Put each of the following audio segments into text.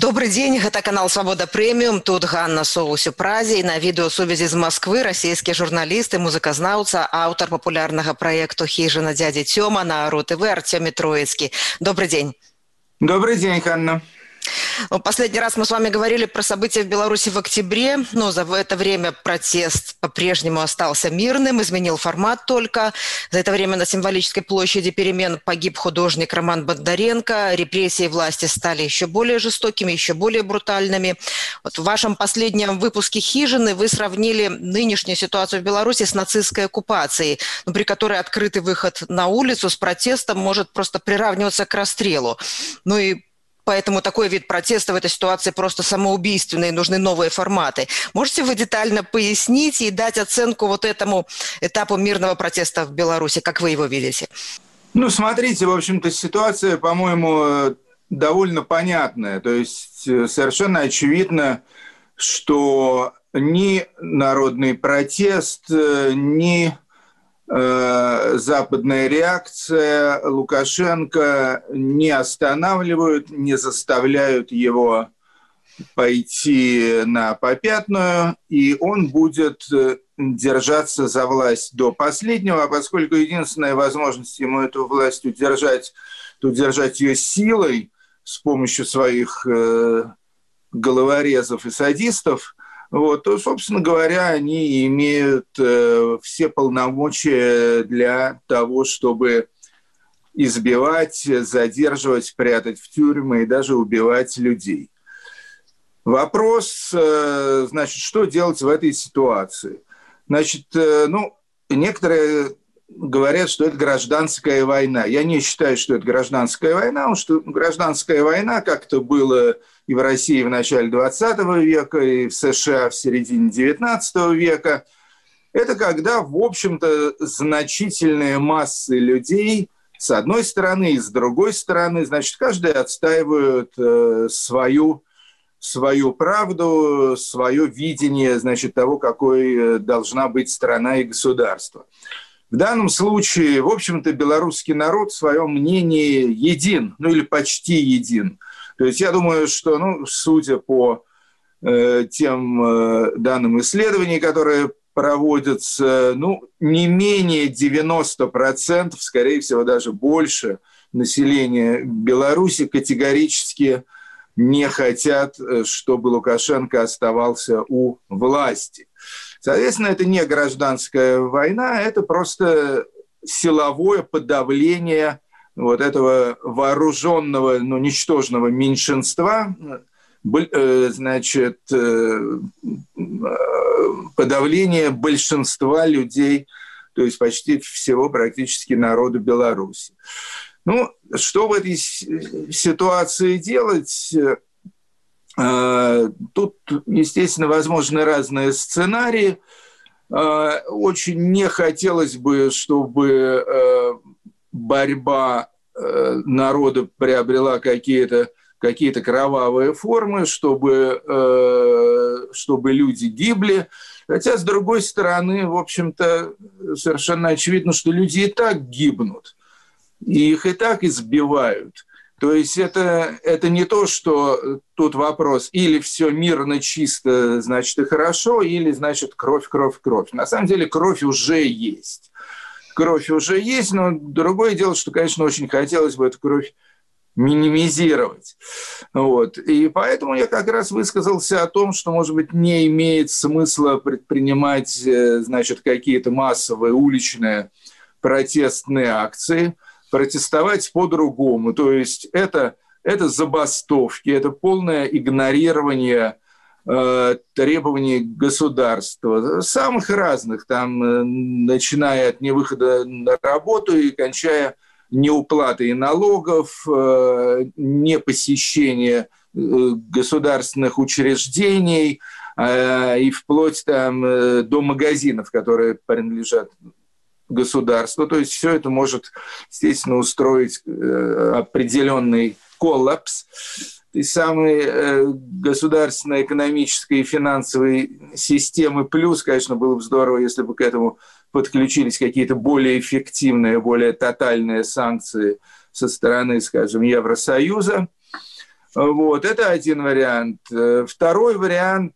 Добрый день, это канал «Свобода Премиум». Тут Ганна Соус у Празе. И на видеосувязі з Москвы расійскі журналіст і музыказнаўца, аўтар папулярнага праекту «Хижина дяди Тёма» на РУ-ТВ Артём Троицкий. Добрый день. Добрый день, Ганна. Последний раз мы с вами говорили про события в Беларуси в октябре, но за это время протест по-прежнему остался мирным, изменил формат только. За это время на символической площади перемен погиб художник Роман Бондаренко. Репрессии власти стали еще более жестокими, еще более брутальными. Вот в вашем последнем выпуске «Хижины» вы сравнили нынешнюю ситуацию в Беларуси с нацистской оккупацией, при которой открытый выход на улицу с протестом может просто приравниваться к расстрелу. Ну и поэтому такой вид протеста в этой ситуации просто самоубийственный, нужны новые форматы. Можете вы детально пояснить и дать оценку вот этому этапу мирного протеста в Беларуси, как вы его видите? Ну, смотрите, в общем-то, ситуация, по-моему, довольно понятная. То есть совершенно очевидно, что ни народный протест, ни западная реакция Лукашенко не останавливают, не заставляют его пойти на попятную, и он будет держаться за власть до последнего, поскольку единственная возможность ему эту власть удержать, то удержать ее силой с помощью своих головорезов и садистов, то, собственно говоря, они имеют все полномочия для того, чтобы избивать, задерживать, прятать в тюрьмы и даже убивать людей. Вопрос, значит, что делать в этой ситуации? Значит, некоторые говорят, что это гражданская война. Я не считаю, что это гражданская война, потому что гражданская война как-то было и в России в начале 20 века, и в США в середине 19 века. Это когда, в общем-то, значительные массы людей с одной стороны и с другой стороны, значит, каждый отстаивает свою правду, свое видение, значит, того, какой должна быть страна и государство. В данном случае, в общем-то, белорусский народ в своем мнении един, или почти един. То есть я думаю, что, судя по тем данным исследований, которые проводятся, не менее 90%, скорее всего, даже больше населения Беларуси категорически не хотят, чтобы Лукашенко оставался у власти. Соответственно, это не гражданская война, это просто силовое подавление вот этого вооруженного, ничтожного меньшинства, значит, подавление большинства людей, то есть почти всего практически народа Беларуси. Что в этой ситуации делать? Тут, естественно, возможны разные сценарии. Очень не хотелось бы, чтобы борьба народа приобрела какие-то кровавые формы, чтобы люди гибли. Хотя, с другой стороны, в общем-то, совершенно очевидно, что люди и так гибнут, и их и так избивают. То есть это не то, что тут вопрос или все мирно, чисто, значит, и хорошо, или, значит, кровь. На самом деле кровь уже есть. Кровь уже есть, но другое дело, что, конечно, очень хотелось бы эту кровь минимизировать. И поэтому я как раз высказался о том, что, может быть, не имеет смысла предпринимать, значит, какие-то массовые уличные протестные акции, протестовать по-другому. То есть это забастовки, это полное игнорирование требований государства, самых разных, там, начиная от невыхода на работу и кончая неуплатой налогов, непосещения государственных учреждений и вплоть там, до магазинов, которые принадлежат государству. То есть все это может, естественно, устроить определенный коллапс и самой государственной, экономической и финансовой системы. Плюс, конечно, было бы здорово, если бы к этому подключились какие-то более эффективные, более тотальные санкции со стороны, скажем, Евросоюза. Вот, это один вариант. Второй вариант,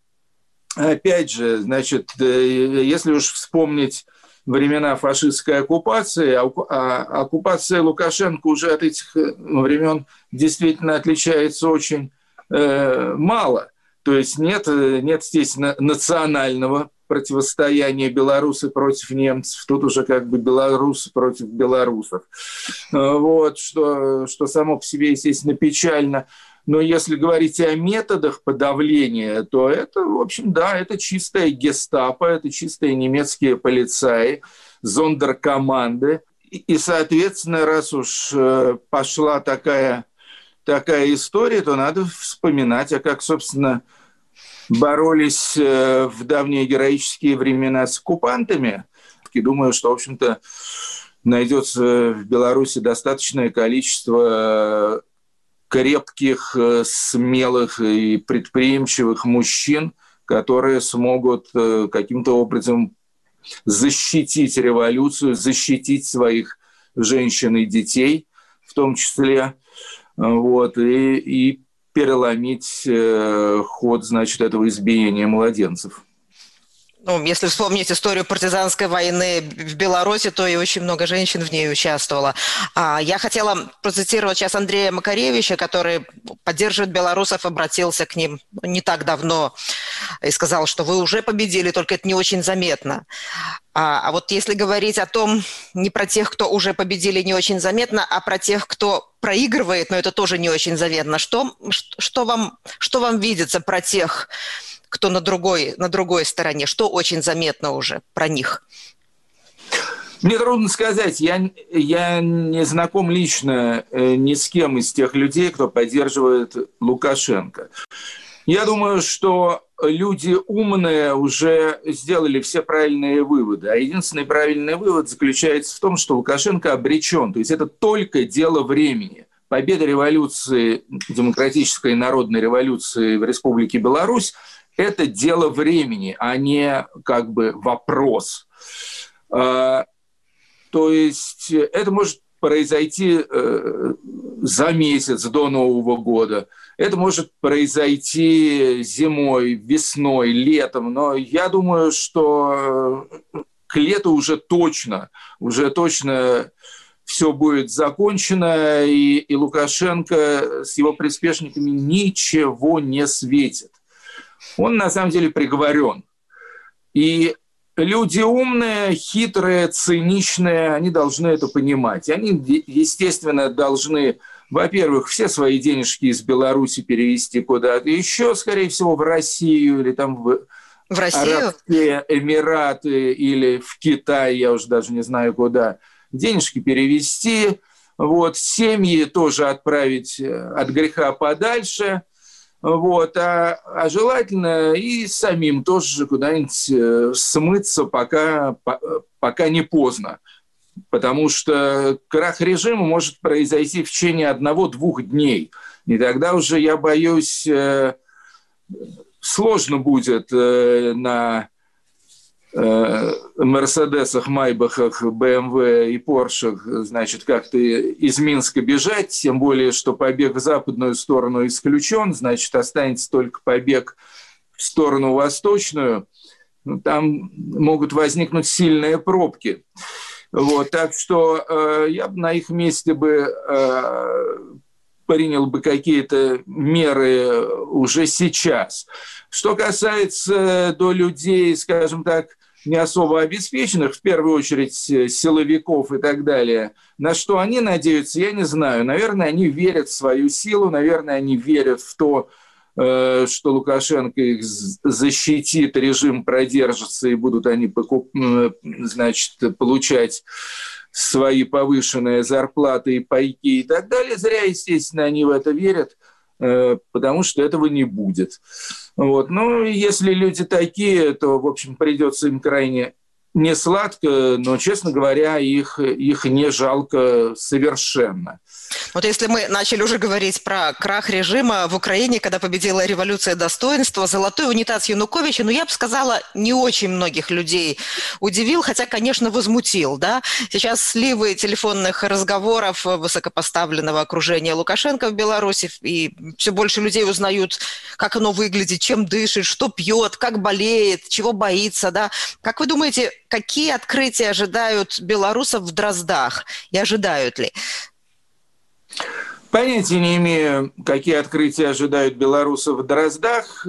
опять же, значит, если уж вспомнить времена фашистской оккупации, оккупация Лукашенко уже от этих времен действительно отличается очень мало. То есть нет, естественно, национального противостояния белорусы против немцев, тут уже как бы белорусы против белорусов. Вот, что само по себе, естественно, печально. Но если говорить о методах подавления, то это, в общем, да, это чистая гестапо, это чистые немецкие полицаи, зондеркоманды. И, соответственно, раз уж пошла такая история, то надо вспоминать, а как, собственно, боролись в давние героические времена с оккупантами. И думаю, что, в общем-то, найдется в Беларуси достаточное количество крепких, смелых и предприимчивых мужчин, которые смогут каким-то образом защитить революцию, защитить своих женщин и детей, в том числе, вот, и переломить ход, значит, этого избиения младенцев. Ну, если вспомнить историю партизанской войны в Беларуси, то и очень много женщин в ней участвовало. Я хотела процитировать сейчас Андрея Макаревича, который поддерживает белорусов, обратился к ним не так давно и сказал, что вы уже победили, только это не очень заметно. А вот если говорить о том, не про тех, кто уже победили, не очень заметно, а про тех, кто проигрывает, но это тоже не очень заметно, что вам видится про тех, кто на другой стороне? Что очень заметно уже про них? Мне трудно сказать. Я не знаком лично ни с кем из тех людей, кто поддерживает Лукашенко. Я думаю, что люди умные уже сделали все правильные выводы. А единственный правильный вывод заключается в том, что Лукашенко обречен. То есть это только дело времени. Победа революции, демократической и народной революции в Республике Беларусь – это дело времени, а не как бы вопрос. То есть это может произойти за месяц до Нового года. Это может произойти зимой, весной, летом. Но я думаю, что к лету уже точно все будет закончено, и Лукашенко с его приспешниками ничего не светит. Он на самом деле приговорен. И люди умные, хитрые, циничные, они должны это понимать. Они, естественно, должны, во-первых, все свои денежки из Беларуси перевести куда-то еще, скорее всего, в Россию или там в Арабские Эмираты или в Китай, я уже даже не знаю куда, денежки перевести, вот, семьи тоже отправить от греха подальше. Вот, а желательно и самим тоже куда-нибудь смыться, пока не поздно. Потому что крах режима может произойти в течение 1-2 дней. И тогда уже, я боюсь, сложно будет на Мерседесах, Майбахах, БМВ и Поршах, значит, как-то из Минска бежать, тем более, что побег в западную сторону исключен, значит, останется только побег в сторону восточную. Там могут возникнуть сильные пробки. Вот, так что я бы на их месте принял бы какие-то меры уже сейчас. Что касается до людей, скажем так, не особо обеспеченных, в первую очередь силовиков и так далее, на что они надеются, я не знаю. Наверное, они верят в свою силу, наверное, они верят в то, что Лукашенко их защитит, режим продержится, и будут они получать свои повышенные зарплаты и пайки и так далее. Зря, естественно, они в это верят, потому что этого не будет. Вот. Ну, если люди такие, то, в общем, придется им крайне не сладко, но, честно говоря, их не жалко совершенно. Вот если мы начали уже говорить про крах режима в Украине, когда победила революция достоинства, золотой унитаз Януковича, я бы сказала, не очень многих людей удивил, хотя, конечно, возмутил. Да? Сейчас сливы телефонных разговоров высокопоставленного окружения Лукашенко в Беларуси, и все больше людей узнают, как оно выглядит, чем дышит, что пьет, как болеет, чего боится. Да? Как вы думаете, какие открытия ожидают белорусов в Дроздах? И ожидают ли? Понятия не имею, какие открытия ожидают белорусов в Дроздах.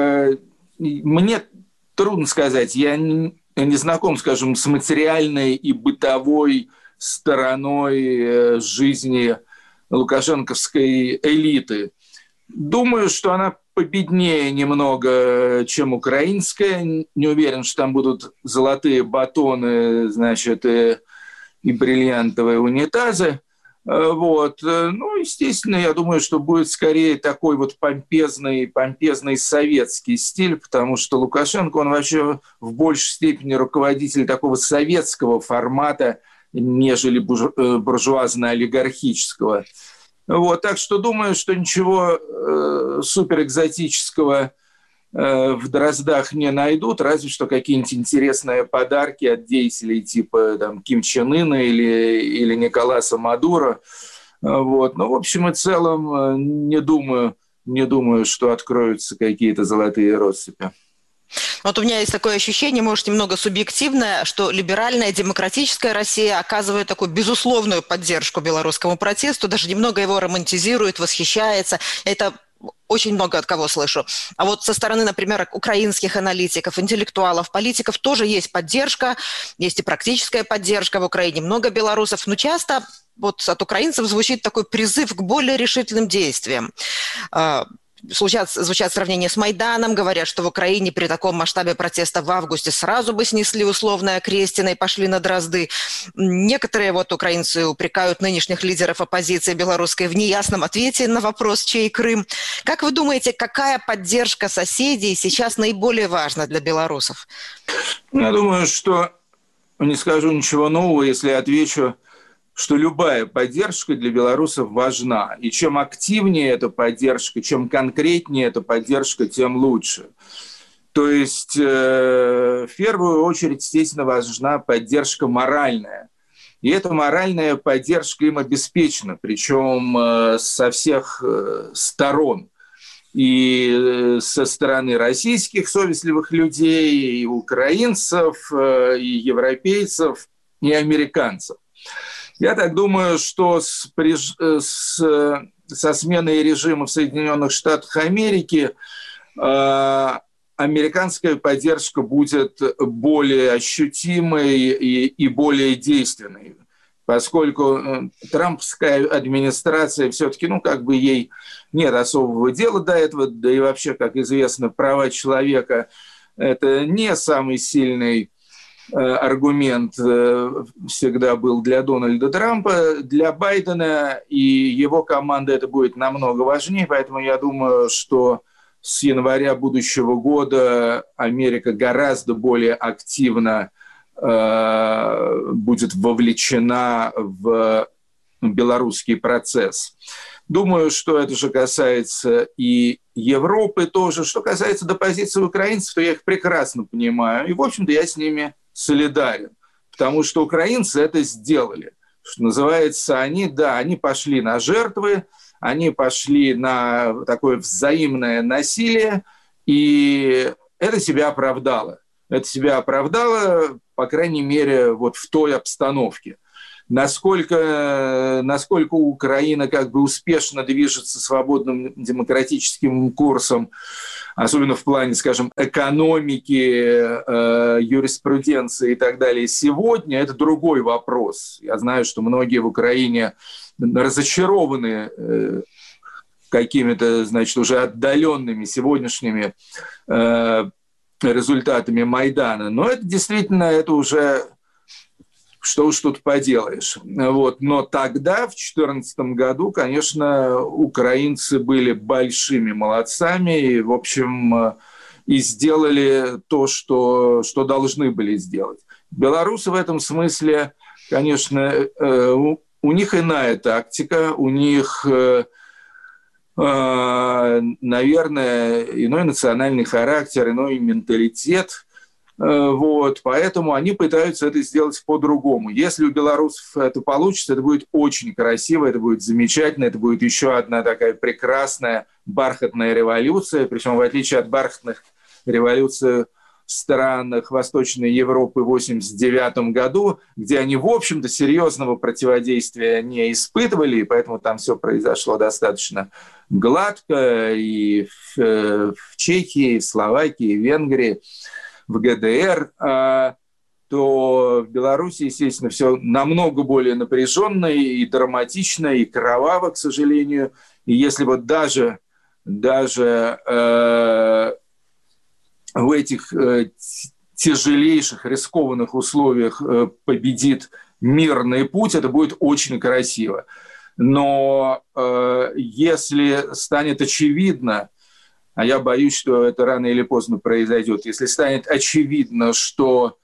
Мне трудно сказать. Я не знаком, скажем, с материальной и бытовой стороной жизни лукашенковской элиты. Думаю, что она победнее немного, чем украинская. Не уверен, что там будут золотые батоны, значит, и бриллиантовые унитазы. Вот. Естественно, я думаю, что будет скорее такой вот помпезный советский стиль, потому что Лукашенко, он вообще в большей степени руководитель такого советского формата, нежели буржуазно-олигархического. Вот. Так что думаю, что ничего суперэкзотического в Дроздах не найдут, разве что какие-нибудь интересные подарки от деятелей типа Ким Чен Ына или Николаса Мадуро. Вот. В общем и целом, не думаю, что откроются какие-то золотые россыпи. Вот у меня есть такое ощущение, может, немного субъективное, что либеральная демократическая Россия оказывает такую безусловную поддержку белорусскому протесту, даже немного его романтизирует, восхищается. Это очень много от кого слышу. А вот со стороны, например, украинских аналитиков, интеллектуалов, политиков тоже есть поддержка, есть и практическая поддержка в Украине. Много белорусов, но часто вот от украинцев звучит такой призыв к более решительным действиям. Звучат сравнения с Майданом, говорят, что в Украине при таком масштабе протеста в августе сразу бы снесли условное Крестина и пошли на Дрозды. Некоторые украинцы упрекают нынешних лидеров оппозиции белорусской в неясном ответе на вопрос, чей Крым. Как вы думаете, какая поддержка соседей сейчас наиболее важна для белорусов? Я думаю, что не скажу ничего нового, если отвечу, что любая поддержка для белорусов важна. И чем активнее эта поддержка, чем конкретнее эта поддержка, тем лучше. То есть в первую очередь, естественно, важна поддержка моральная. И эта моральная поддержка им обеспечена, причем со всех сторон. И со стороны российских совестливых людей, и украинцев, и европейцев, и американцев. Я так думаю, что со сменой режима в Соединенных Штатах Америки американская поддержка будет более ощутимой и более действенной, поскольку трампская администрация все-таки, ей нет особого дела до этого, да и вообще, как известно, права человека – это не самый сильный аргумент всегда был для Дональда Трампа. Для Байдена и его команды это будет намного важнее, поэтому я думаю, что с января будущего года Америка гораздо более активно будет вовлечена в белорусский процесс. Думаю, что это же касается и Европы тоже. Что касается до позиции украинцев, то я их прекрасно понимаю. И, в общем-то, я с ними солидарен, потому что украинцы это сделали. Что называется, они пошли на жертвы, они пошли на такое взаимное насилие, и это себя оправдало. Это себя оправдало, по крайней мере, вот в той обстановке. Насколько Украина успешно движется свободным демократическим курсом, особенно в плане, скажем, экономики, юриспруденции и так далее, сегодня, это другой вопрос. Я знаю, что многие в Украине разочарованы какими-то, уже отдаленными сегодняшними результатами Майдана. Но это действительно, это уже... Что уж тут поделаешь. Вот. Но тогда, в 2014 году, конечно, украинцы были большими молодцами и, в общем, и сделали то, что должны были сделать. Белорусы в этом смысле, конечно, у них иная тактика, у них, наверное, иной национальный характер, иной менталитет. Вот, поэтому они пытаются это сделать по-другому. Если у белорусов это получится, это будет очень красиво, это будет замечательно, это будет еще одна такая прекрасная бархатная революция, причем в отличие от бархатных революций в странах Восточной Европы в 1989 году, где они, в общем-то, серьезного противодействия не испытывали, и поэтому там все произошло достаточно гладко и в Чехии, и в Словакии, и в Венгрии, в ГДР, то в Беларуси, естественно, все намного более напряженно и драматично, и кроваво, к сожалению. И если вот даже в этих тяжелейших, рискованных условиях победит мирный путь, это будет очень красиво. Но если станет очевидно, а я боюсь, что это рано или поздно произойдет, если станет очевидно, что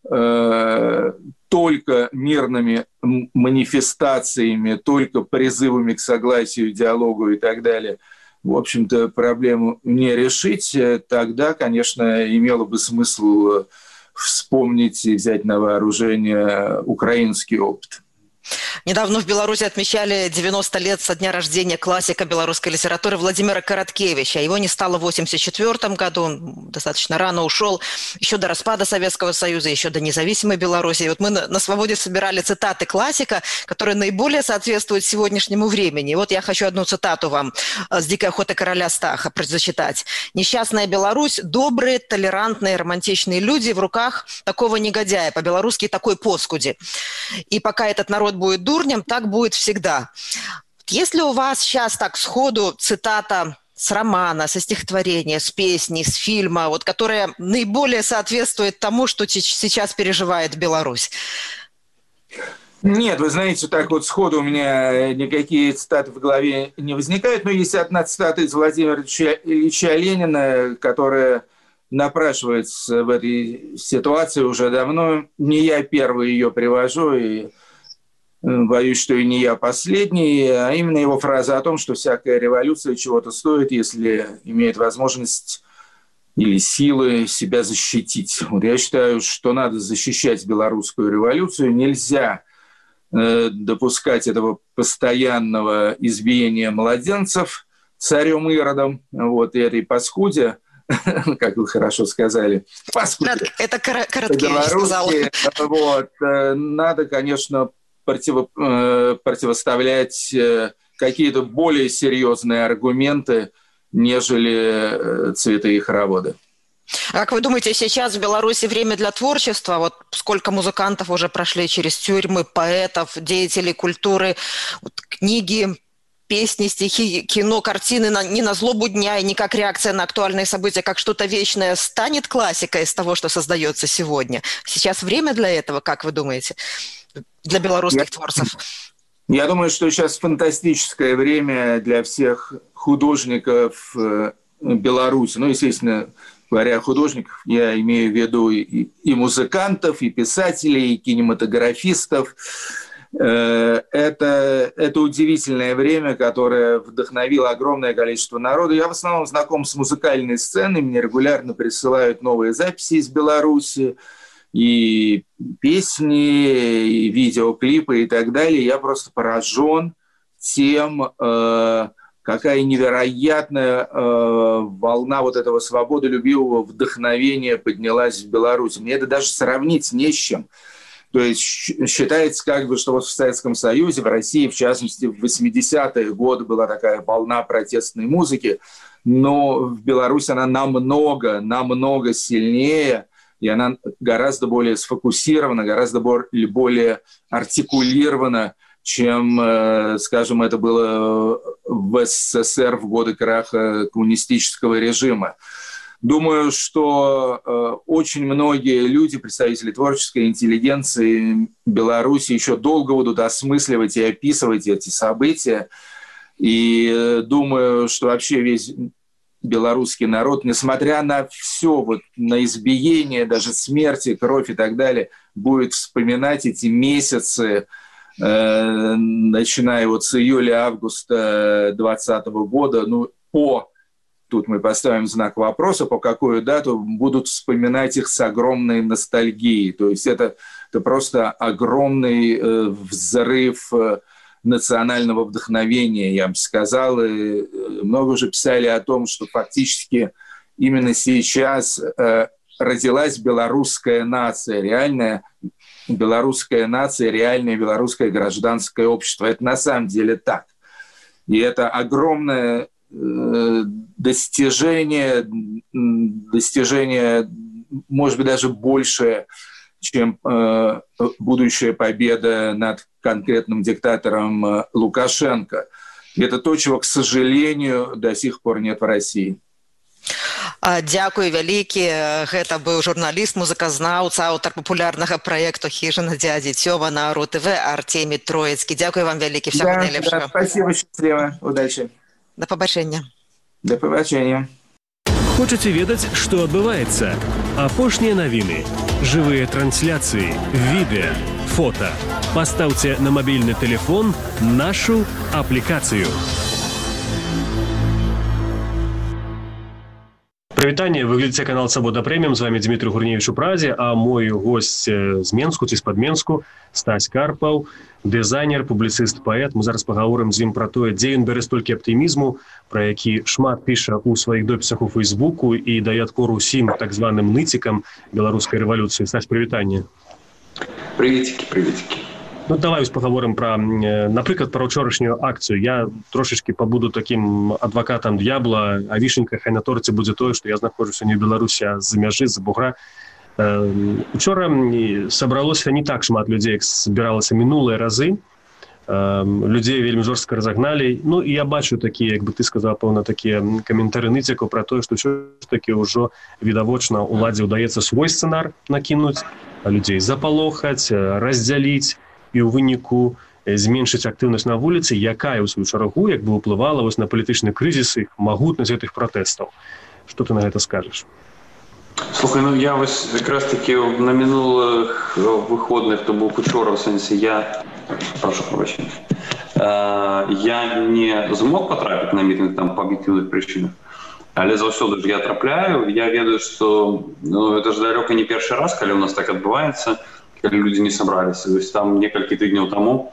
только мирными манифестациями, только призывами к согласию, диалогу и так далее, в общем-то, проблему не решить, тогда, конечно, имело бы смысл вспомнить и взять на вооружение украинский опыт. Недавно в Беларуси отмечали 90 лет со дня рождения классика белорусской литературы Владимира Короткевича. Его не стало в 1984 году, он достаточно рано ушел, еще до распада Советского Союза, еще до независимой Беларуси. И вот мы на «Свободе» собирали цитаты классика, которые наиболее соответствуют сегодняшнему времени. И вот я хочу одну цитату вам с «Дикой охоты короля Стаха» зачитать. «Несчастная Беларусь, добрые, толерантные, романтичные люди в руках такого негодяя, по-белорусски такой поскуди. И пока этот народ будет дурнем, так будет всегда». Если у вас сейчас так сходу цитата с романа, со стихотворения, с песни, с фильма, вот, которая наиболее соответствует тому, что сейчас переживает Беларусь? Нет, вы знаете, так вот сходу у меня никакие цитаты в голове не возникают, но есть одна цитата из Владимира Ильича Ленина, которая напрашивается в этой ситуации уже давно. Не я первый ее привожу, и боюсь, что и не я последний, а именно его фраза о том, что всякая революция чего-то стоит, если имеет возможность или силы себя защитить. Вот я считаю, что надо защищать белорусскую революцию. Нельзя допускать этого постоянного избиения младенцев царем Иродом, вот, и этой паскуде, как вы хорошо сказали. Паскуде. Это Короткевич сказал. Вот, надо, конечно, противоставлять какие-то более серьезные аргументы, нежели цветы и хороводы. А как вы думаете, сейчас в Беларуси время для творчества? Вот сколько музыкантов уже прошли через тюрьмы, поэтов, деятелей культуры, вот, книги, песни, стихи, кино, картины не на злобу дня и не как реакция на актуальные события, как что-то вечное, станет классикой из того, что создается сегодня? Сейчас время для этого, как вы думаете, для белорусских творцев? Я думаю, что сейчас фантастическое время для всех художников Беларуси. Ну, естественно, говоря о художниках, я имею в виду и музыкантов, и писателей, и кинематографистов. Это удивительное время, которое вдохновило огромное количество народа. Я в основном знаком с музыкальной сценой, мне регулярно присылают новые записи из Беларуси, и песни, и видеоклипы и так далее. Я просто поражен тем, какая невероятная волна вот этого свободолюбивого вдохновения поднялась в Беларуси. Мне это даже сравнить не с чем. То есть считается, как бы, что вот в Советском Союзе, в России, в частности, в 80-е годы была такая волна протестной музыки, но в Беларуси она намного сильнее, и она гораздо более сфокусирована, гораздо более артикулирована, чем, скажем, это было в СССР в годы краха коммунистического режима. Думаю, что очень многие люди, представители творческой интеллигенции Беларуси, еще долго будут осмысливать и описывать эти события. И думаю, что вообще весь белорусский народ, несмотря на все, вот, на избиение, даже смерти, кровь и так далее, будет вспоминать эти месяцы, начиная вот с июля-августа 2020 года, тут мы поставим знак вопроса, по какую дату будут вспоминать их с огромной ностальгией. То есть это просто огромный взрыв национального вдохновения, я бы сказал. И много уже писали о том, что фактически именно сейчас родилась белорусская нация, реальная белорусская нация, реальное белорусское гражданское общество. Это на самом деле так. И это огромное достижение, может быть, даже большее, чем будущая победа над конкретным диктатором Лукашенко. И это то, чего, к сожалению, до сих пор нет в России. Дзякуй вялікі. Гэта быў журналіст, музыказнаўца, аўтар папулярнага праекту «Хижина дяди Тёва» на РУ-ТВ Артемий Троицкий. Дзякуй вам вялікі. Всего найлепшага. Да, спасибо, счастливо, удачи. До побачення. До побачення. Хочаце ведаць, што адбываецца? Апошнія навіны, жывыя трансляцыі, відэа, фота. Пастаўце на мабільны тэлефон нашу аплікацыю. Прывітанне, вы глядзіце канал «Свабода Прэміум», з вами Дмітрый Гурневіч у Прадзе, а мой госць з Менску ці з-пад Менску Стась Карпаў, дызайнер, публіцыст, паэт. Мы зараз пагаворым з ім пра тое, дзе ён бярэ столькі аптымізму, пра які шмат піша ў сваіх допісах у Фейсбуку і дае адпор усім так званым ныцікам беларускай рэвалюцыі. Стась, прывітанне. Приветики, приветики. Ну, давай паговорым пра, напрыклад, пра ўчорашнюю акцыю. Я трошачкі пабуду такім адвакатам д'ябла, а вішенька хай на торце будзе тое, што я знаходжуся не ў Беларусі, а з мяжы, з бугра. Учора сабралося не так шмат людзей, як збіралася мінулыя разы. Людзей вельмі жорстка разагналі. Ну, і я бачу такія, як бы ты сказаў, пэўна, такія каментары ныцікаў пра тое, што ўсё ж такі ўжо відавочна уладзе ўдаецца свой сцэнар накінуць, людзей запалохаць, раздзяліць і ў выніку зменшыць актыўнасць на вуліцы, якая ў сваю чаргу як бы ўплывала вось на палітычны крызіс і магутнасць гэтых пратэстаў. Што ты на гэта скажаш? Слухай, ну я вось якраз таки на мінулых выходных, то бок учора, в сэнсе прошу прощения, я не змог потрапіць на мітинг там по аб'ектыўных прычынах, але заўсёды ж я трапляю, я ведаю, што это ж далёка не першы раз, калі у нас так адбываецца, калі людзі не сабраліся. То есть там некалькі тыдняў таму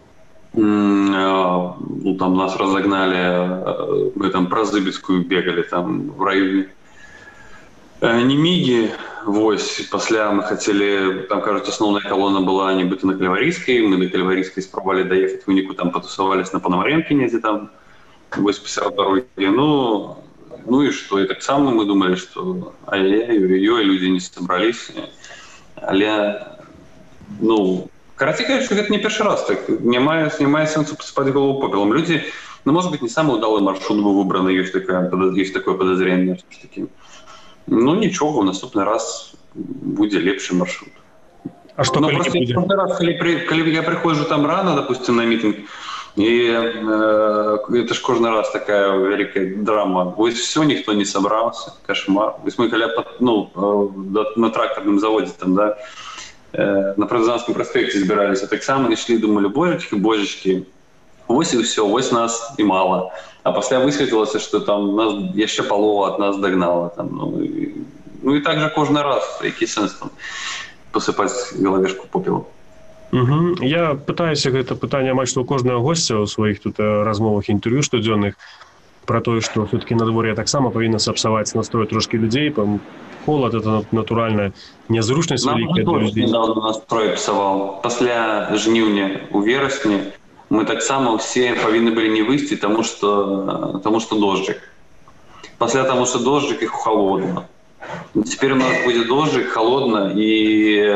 там нас разогнали, мы там про Зыбецкую бегали там в районе Немиги, вось, пасля мы хотели, там, кажется, основная колонна была нібыта на Кальварийской, мы на Кальварийской спробовали доехать, в вынику там потусовались на Пономаренке, где там, вось, посеред дороги, ну и что, и так само мы думали, что ай-яй-яй, люди не собрались, але, короче, это не первый раз, так, немає сенсу посыпать голову попелом. Люди, может быть, не самый удалый маршрут был выбран, есть такое подозрение, что таки. Нічого, в наступний раз буде лепший маршрут. А що коли просто буде? Раз, коли я приходжу там рано, допустим, на митинг, и это ж кожный раз такая великая драма. Ось все, никто не собрался, кошмар. Ось мы когда на тракторном заводе там, да, на Партизанском проспекте збирались, так само не шли, думали, божечки, ось и все, ось нас и мало. А пасля высветлілася, што там нас яшчэ палова ад нас дагнала. Ну і так жа кожны раз, які сэнс там пасыпаць галавешку попелу. Я пытаюся гэта пытанне амаль што ў кожнага госця ў сваіх тут размовах, інтэрв'ю штодзённых пра тое, што все-таки надвор'е таксама павінна сапсаваць настрой трошкі людзей. Холад — это натуральная нязручнасць вялікая для людзей. Нам настрой псаваў. Пасля жніўня у верасні мы так само все повинны были не выйти, потому что дождик. После того, что дождик, их холодно. Теперь у нас будет дождик, холодно, и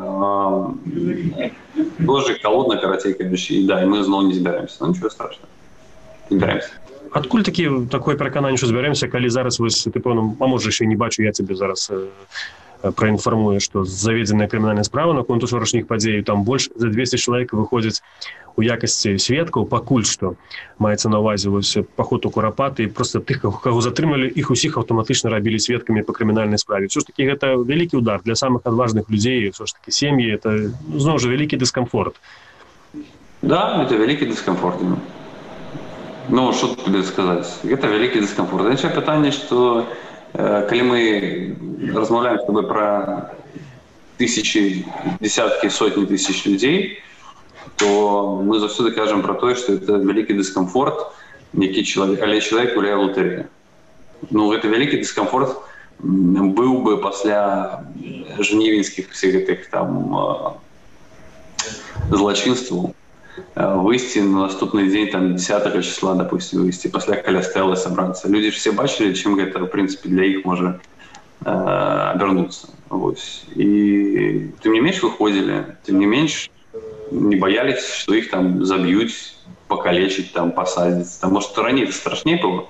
дождик, холодно, коротенько, и да, и мы снова не збираемся. Ну, ничего страшного. Збираемся. Адкуль такое перакананне, што збяремся, калі зараз вось ты пэўна, а можа яшчэ не бачу я цябе зараз праінфармуе, што заведзеная крымінальная справа наконт учорашніх падзей, там больш за 200 чалавек выходзяць у якасці сведкаў, пакуль што маецца на ўвазе вось паход у Курапаты, і проста тых, каго затрымалі, іх усіх аўтаматычна рабілі сведкамі па крымінальнай справе. Все ж таки гэта вялікі удар для самых адважных людзей, все ж таки сем'і, это зноў жа вялікі дыскамфорт. Да, это вялікі дыскамфорт. Ну, што тут сказаць? Гэта вялікі дыскамфорт. Іншае пытанне, што калі мы размаўляем з тобой пра тысячи, десяткі, сотні тысяч людзей, то мы заўсёды кажам пра тое, што это вялікі дыскамфорт, які але чалавек гуляе ў латарэю. Ну, гэта вялікі дыскамфорт быў бы пасля жнівеньскіх всіх гэтых там злачынстваў. Выйсці на наступны дзень, там, 10 числа, допустим, выйсці, пасля каля стэлы сабрацца. Людзі ж все бачылі, чым гэта, в прынцыпе, для іх можа абярнуцца. І тым не менш выходзілі, тым не менш не баяліся, што іх там заб'юць, пакалечыць, там, пасадзіць. Таму што раней страшней было.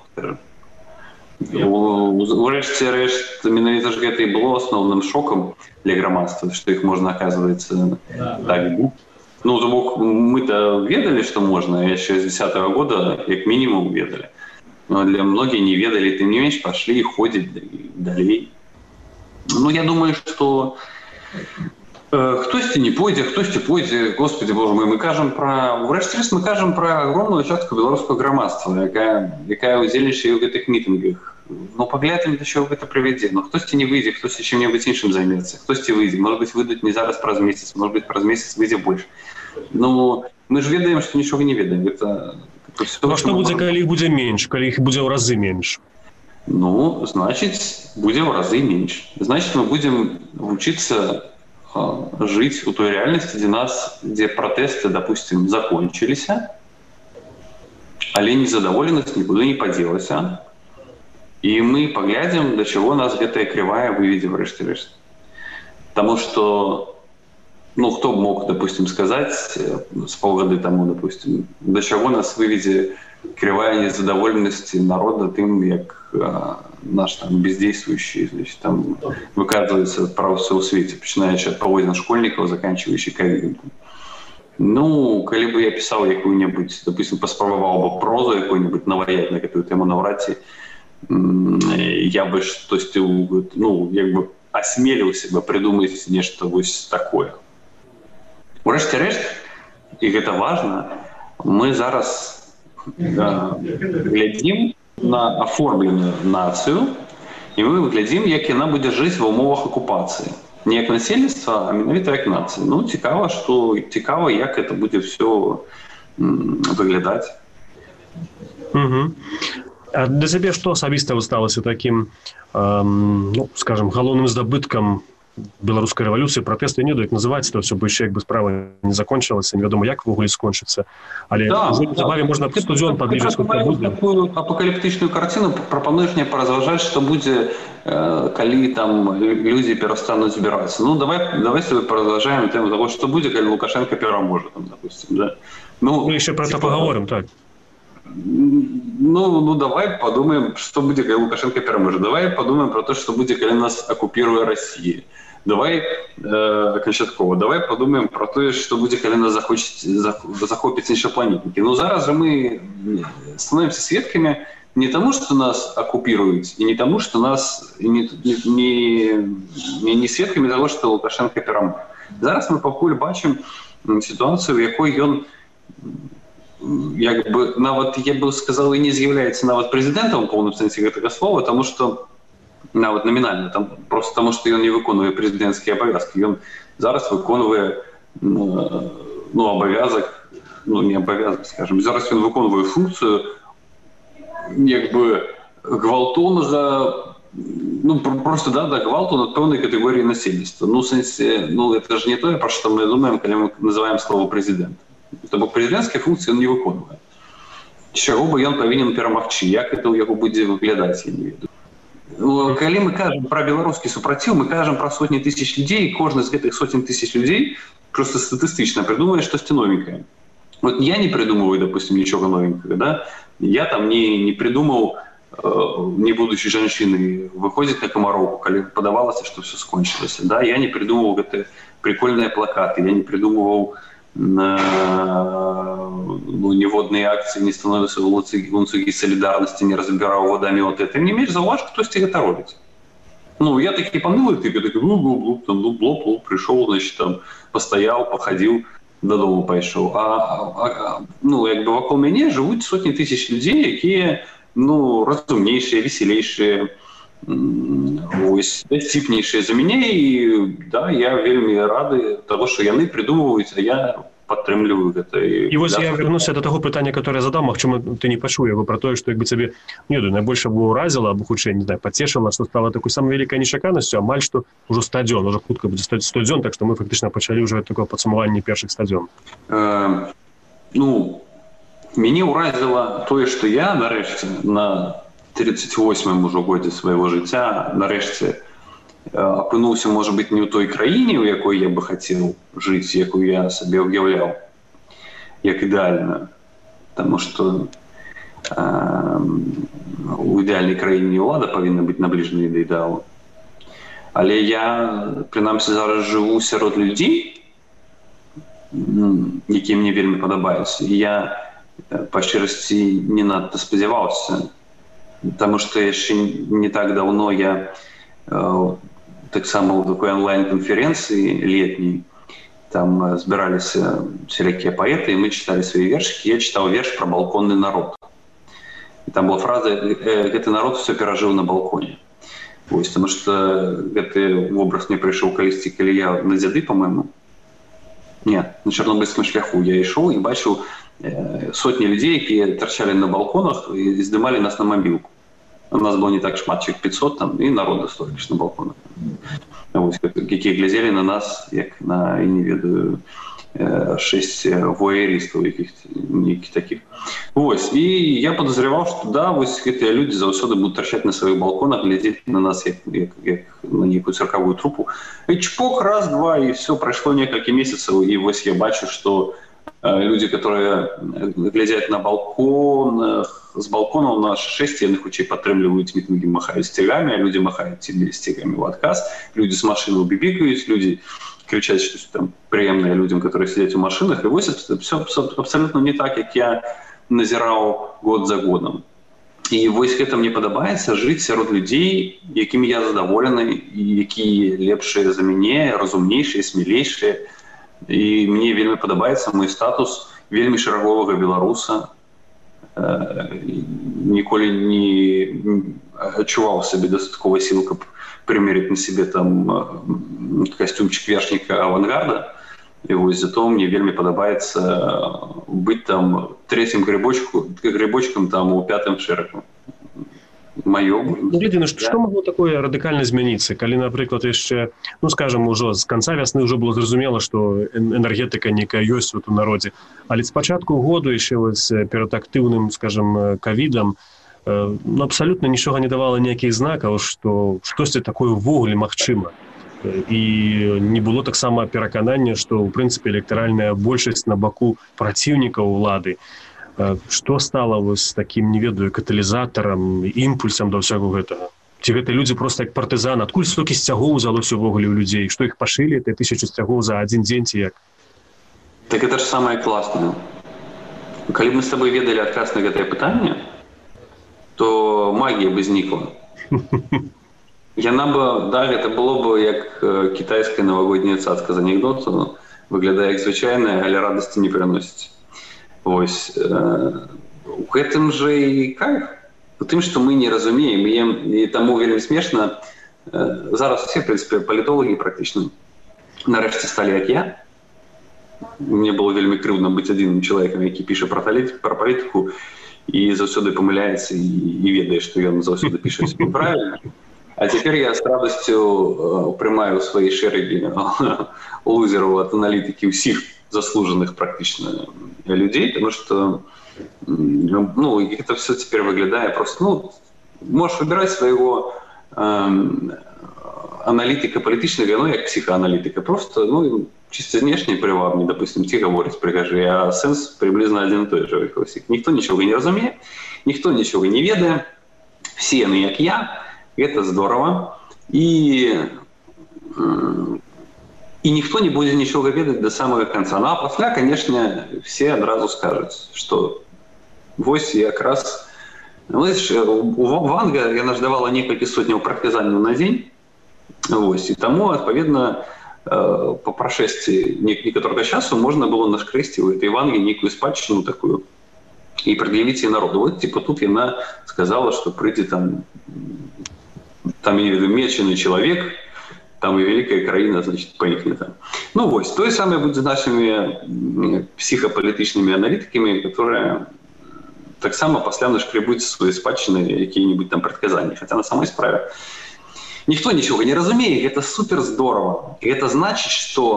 Урэшце рэшт, менавіта ж гэта і было асноўным шокам для грамадства, што іх можна, аказваецца, так быць. Ну, то бок, мы-то ведали, что можно, еще с 10-го года, как минимум, ведали. Но для многих не ведали, тем не меньше, пошли и ходят далее. Ну, я думаю, что хтось не пойдзе, хтось пойдзе, господи боже мой, мы кажем про, врэшце рэшт, мы кажем про огромную частку белорусского грамадства, якая удзельнічае ў гэтых мітынгах. Ну, паглядзім, да чаго гэта прывядзе. Ну, хтосьці не выйдзе, хтосьці чым-небудзь іншым займецца, хтосьці выйдзе. Может быть, выйдуць не зараз праз месяц, может быть, праз месяц выйдзе больш. Ну, мы ж ведаем, што нічога не ведаем. Это а што будзе, калі іх будзе менш, калі іх будзе ў разы менш? Ну, значыць, будзе ў разы менш. Значыць, мы будзем вучыцца жыць у той рэальнасці, дзе пратэсты, допустим, закончыліся, але незадаволенасць нікуды не падзелася. І мы паглядзім, да чаго нас гэтая крывая выведзе врэшце рэшт. Таму што, ну, хто б мог, допустим, сказаць з паўгады таму, допустим, да чаго нас выведзе крывая незадаволенасці народа тым, як наш там бездействующий, значит, там выказывается про все в свете, пачынаючы ад паводзін школьнікаў, заканчиваючы ковідом. Ну, калі бы я пісаў якую-небудзь, допустим, паспрабаваў бы прозу якую-небудзь наваяць на гэтую тэму наўрад ці, я бы штосьці, ну, як бы асмеліўся бы придумаць нешта вось такое. Урэшце рэшт, і гэта важна, мы зараз глядзім на аформленую нацыю, і мы глядзім, як яна будзе жыць ва ўмовах акупацыі. Не як насельніцтва, а менавіта як нацыя. Ну, цікава, як это будзе все выглядаць. А для цябе што асабіста сталася такім, ну, скажем, галоўным здабыткам беларускай рэвалюцыі, пратэсту, не ведаю, як называць, то ўсё бы яшчэ, як бы справа не закончылася, невядома, як ввогуле скончыцца. Але незабаве можна студзён падлічыць, сколько будзе. Такую апакаліптычную карціну прапануеш мне паразважаць, што будзе, калі там людзі перастануць збірацца. Ну, давай себе паразважаем тэму таго, што будзе, калі Лукашенко пераможа, там, допустим, да? Ну, яшчэ пра это паговорым, так. Ну, давай подумаем, что будет, когда Лукашенко переможет. Давай подумаем про то, что будет, когда нас оккупирует Россия. Давай, Кончаткова, давай подумаем про то, что будет, когда нас захопят іншапланетники. Ну, зараз же мы становимся свидками не тому, что нас оккупируют, и не тому, что нас... не свидками того, что Лукашенко переможет. Зараз мы покуль бачим ситуацию, в якой он... як бы, нават, я бы сказал, і не з'яўляецца нават прэзідэнтам у поўным сэнсе гэтага слова, тому што нават намінальна, там, просто таму, што ён не выконвае прэзідэнцкія абавязкі. Ён зараз выконвае абавязак, не абавязак, скажем, зараз ён выконвае функцыю як бы гвалтоўнага, просто да, гвалту над пэўнай катэгоріі насельніцтва. Ну, в сэнсе, это ж не тое, пра што мы думаем, калі мы называем слово прэзідэнт. То бок прэзідэнцкія функцыі ён не выконвае. Чаго бы ён павінен перамагчы, як это ў яго будзе выглядаць, я не ведаю. Калі мы кажам пра беларускі супраціў, мы кажам пра сотні тысяч людзей, і кожны з гэтых сотень тысяч людзей просто статыстычна придумае штосьці новенькае. Вот я не придумываю, допустим, нічога новенькага, да? Я там не придумаў не будучи жанчынай, выходзіць на камароўку, калі падавалася, што ўсё скончылася. Да? Я не придумываў гэтыя прикольныя плакаты, я не придумываў ніводныя акцыі, не становіўся ў ланцугі салідарнасці, не разбіраў вадамёты. Тым не менш, заўваж, хтосьці гэта робіць. Ну, я такі панылы тып, я такі блуп, прыйшоў, значит, там, пастаяў, пахадзіў, дадому пайшоў. Ну, як бы вакол мяне жывуць сотні тысяч людзей, якія, ну, разумнейшыя, весялейшыя, дасціпнейшыя за мяне, і, да, я вельмі рады таго, што яны придумваюць, а я падтрымліваю гэта. І вось я вернуся до таго пытання, которое я задаў, магчыма, ты не пачуў яго пра тое, што як бы цябе, не ведаю, найбольш або ўразіла, або хутчэй, не знаю, пацешыла, што стала такой самай вялікай нечаканасцю, амаль што ўжо 100 дзён, ўжо хутка будзе 100 дзён, так што мы фактычна пачалі ўжо такое падсумаванне першых 100 дзён. Ну, мяне ўразіла тое, што я, нарэшце, на 38-м ужо годзе свайго жыцця, нарэшце, апынуўся, можа быць, не ў той краіне, у якой я бы хацеў жыць, якую я сабе ўяўляў, як ідэальна. Таму што у ідэальнай краіне ўлада павінна быць набліжана да ідэалу. Але я, прынамсі, зараз жыву сярод людзей, якія мне вельмі падабаюцца. І я, па шчырасці, не надта спадзяваўся, таму што яшчэ не так даўно я таксама ў такой онлайн-канферэнцыі летняй, там збіраліся всякие паэты, і мы чыталі свае вершыкі. Я чытаў верш пра балконны народ. І там была фраза «Гэты народ все перажыў на балконе». Вось, таму што гэты вобраз мне прыйшоў калісьці, калі я на дзяды, па-мойму. Не, на Чарнобыльскім шляху я ішоў і бачыў сотні людзей, якія тарчалі на балконах і здымалі нас на мабілку. У нас было не так шмат, чек 500 там, і народу столькі ж на балконах. Вось, якія глядзелі на нас, як на, я не ведаю, 6 воерістаў, якіх такіх. Вось, і я подозреваў, што да, вось гэтыя людзі заўсёды будуць тарчаць на сваіх балконах, глядзець на нас, як на нейкую цыркавую трупу. І чпок, раз, два, і все, прайшло некалькі месяцаў, і вось я бачу, што люди, которые глядят на балконах, с балконов на шесте, яны хутчэй падтрымліваюць мітынгі, махаюць сцягамі, а люди махаюць сцягамі ў адказ, люди с машины бібікаюць, люди кричаць, что там прыемнае людям, которые сидят у машинах, и вось все абсолютно не так, як я назіраў год за годом. І вось гэта мне падабаецца, жыць сярод людзей, якімі я задаволены, і якія лепшыя за мяне, разумнейшыя, смелейшыя. І мне вельмі падабаецца мой статус вельмі шараговага беларуса. Ніколі не адчуваў сабе дастаткова сіл, каб прымерыць на себе там касцюмчык вершніка авангарда. І вось зато мне вельмі падабаецца быць там третьим грибочком там у пятым шэраку. Глядзі, што магло такое радыкальна змяніцца, калі, напрыклад, яшчэ, ну, скажам, ужо з канца вясны ўжо было зразумела, што энергетыка нейкая ёсць у народзе, але з пачатку году яшчэ вось перад актыўным, скажам, ковідам, ну, абсалютна нічога не давала ніякіх знакаў, што штосьці такое ўвогуле магчыма. І не было таксама пераканання, што, ў прынцыпе, электаральная большасць на баку праціўнікаў улады. Што стала вось такім, не ведаю, каталізатарам, імпульсам да ўсяго гэтага? Ці гэта людзі проста як партызан? Адкуль столькі сцягоў узялося ўвогуле ў людзей? Што іх пашылі, это 1000 сцягоў за адзін дзень ці як? Так это ж самае класнае. Калі б мы з табой ведалі адказ на гэтае пытанне, то магія бы знікла. Яна бы, да, гэта было бы як кітайская навагодняя цацка з анекдоту, выглядае як звычайная, але радасці не прыносіць. Вось, у гэтым жа і кайф. У тым, што мы не разумеем, і таму вельмі смешна. Зараз усе, в прынцыпе, палітолагі практычна нарэшце сталі як я. Мне было вельмі крыўдна быць адзіным чалавекам, які піша пра палітыку і заўсёды памыляецца і ведае, што ён заўсёды піша сябе правільна. А цяпер я з радасцю прымаю свае шэрагі лузераў ад аналітыкі ўсіх заслуженных практично людей, потому что ну, это все теперь выглядает просто, ну, можешь выбирать своего аналитика политичного, ну, як психоаналитика, просто, ну, чисто внешне привабні, допустим, ті говорять, прикажи, а сенс приблизно один и той же. Ніхто нічого не розуміє, ніхто нічого не ведає, все, ну, как я, это здорово. И никто не будет ничего ведать до самого конца. Ну, а после, конечно, все одразу скажут, что вось я раз... Знаешь, у Ванга яна ж давала некалькі сотняў партызанняў на дзень. Вось, і таму, адпаведна, по прошествии некоторого часу можно было нашкрэсці у этой Ванги некую спадчыну такую и предъявить ей народу. Вот, типа, тут она сказала, что придет там я не веду, меченый человек, там и великая краина, значит, поникнет там. Ну, вот, то же самое будет с нашими психополитичными аналитиками, которые так само после нашкребут свои спадчины какие-нибудь там предсказания. Хотя на самой справе никто ничего не разумеет, это супер здорово. И это значит,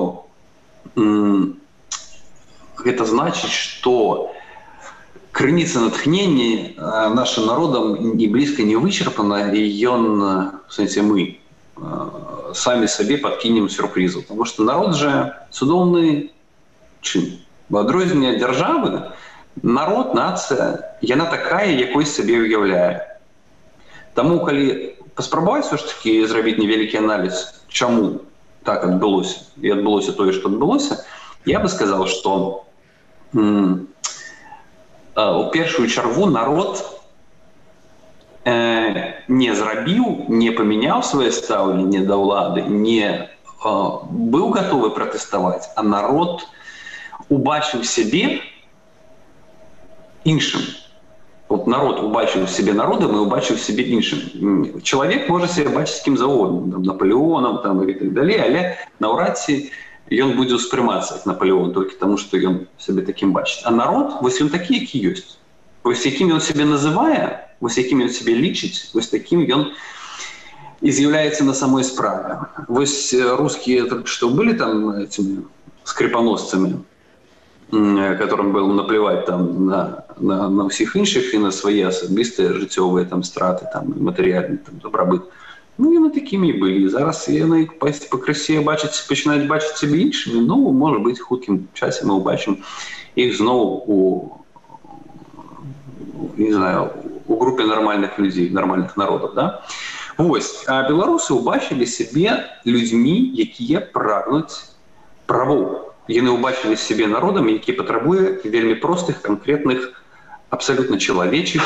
что крыніца натхнення нашим народом і близко не вычерпана, і ён, в сенсі, мы самі сабе подкинем сюрпризу. Потому что народ же цудоўны чын. В адрозненне ад дзяржавы, народ, нацыя, яна такая, якой сабе уяўляе. Таму, калі паспрабаваць все ж таки зрабіць невялікі аналіз, чаму так адбылося, і адбылося тое, што адбылося, я бы сказал, што у першую чаргу народ не зрабіў, не памяняў свае стаўленне да ўлады, не быў гатовы пратэставаць, а народ убачыў сябе іншым. Вот народ убачыў себе народом и убачыў себе іншым. Чалавек можа себе бачыць кім заўгодна, там, Наполеоном там, и так далее, але наўрад ці ён будзе ўспрымацца як Наполеон толькі таму, што ён себе такім бачыць. А народ, вось ён такі, які ёсць. Вось якім ён себе называе, вось якім ён себе лічыць, вось такім ён і з'яўляецца на самой справе. Вось русские только что были там этими скрипоносцами, которым было наплевать там на всіх інших і на свої особисті життєві там страти, там матеріальний там добробут. Ну, вони такими і були. Зараз вони по красі починають бачити себе іншими. Ну, може бути, в худкім часі ми побачимо їх знову не знаю, у групі нормальних людей, нормальних народів, да? Ось. А білоруси побачили себе людьми, які прагнуть правов. Яны ўбачылі себе народам, які патрабуе вельмі простых, конкретных, абсолютно человечых,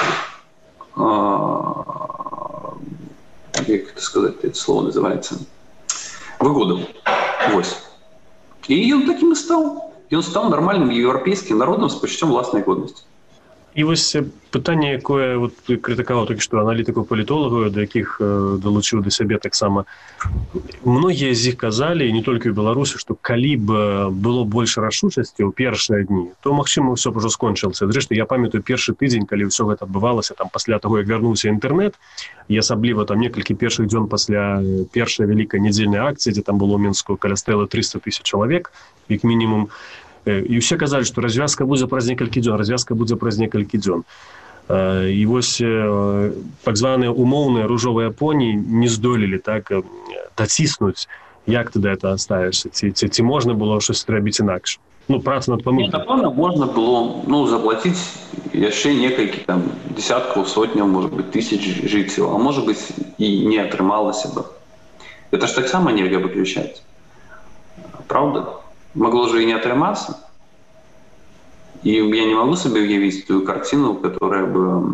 как это сказать, это слово называется, выгодаў. Вось. И он таким и стал. И он стал нормальным европейским народом с пачуццём власнай годнасці. І вось пытанне, якое вот крытыкаваў толькі што аналітыкаў палітолагаў, да якіх далучыў да сябе таксама. Многія з іх казалі, і не толькі ў Беларусі, што калі б было больш рашучасці ў першыя дні, то, магчыма, ўсё б ужо скончылася. Зрэшты, я памятаю першы тыдзень, калі ўсё гэта адбывалася, там пасля таго, як вярнуўся інтэрнэт, і асабліва там некалькі першых дзён пасля першай вялікай нядзельнай акцыі, дзе там было ў Мінску каля стэла 300 000 чалавек, як мінімум. І ўсе казалі, што развязка будзе праз некалькі дзён, развязка будзе праз некалькі дзён. І вось так званыя умоўныя ружовыя поні не здолелі так даціснуць, як ты да этого ставішся, ці можна было щось зрабіць інакш? Ну, праца над памылкай. Напэўна, можна было, заплаціць яшчэ некалькі там десяткаў, сотняў, может быть, тысяч жыццяў, а может быть, і не атрымалася бы. Это ж таксама нельга выключаць. Правда? Могло же и не отрываться. И я не могу себе уявить ту картину, якая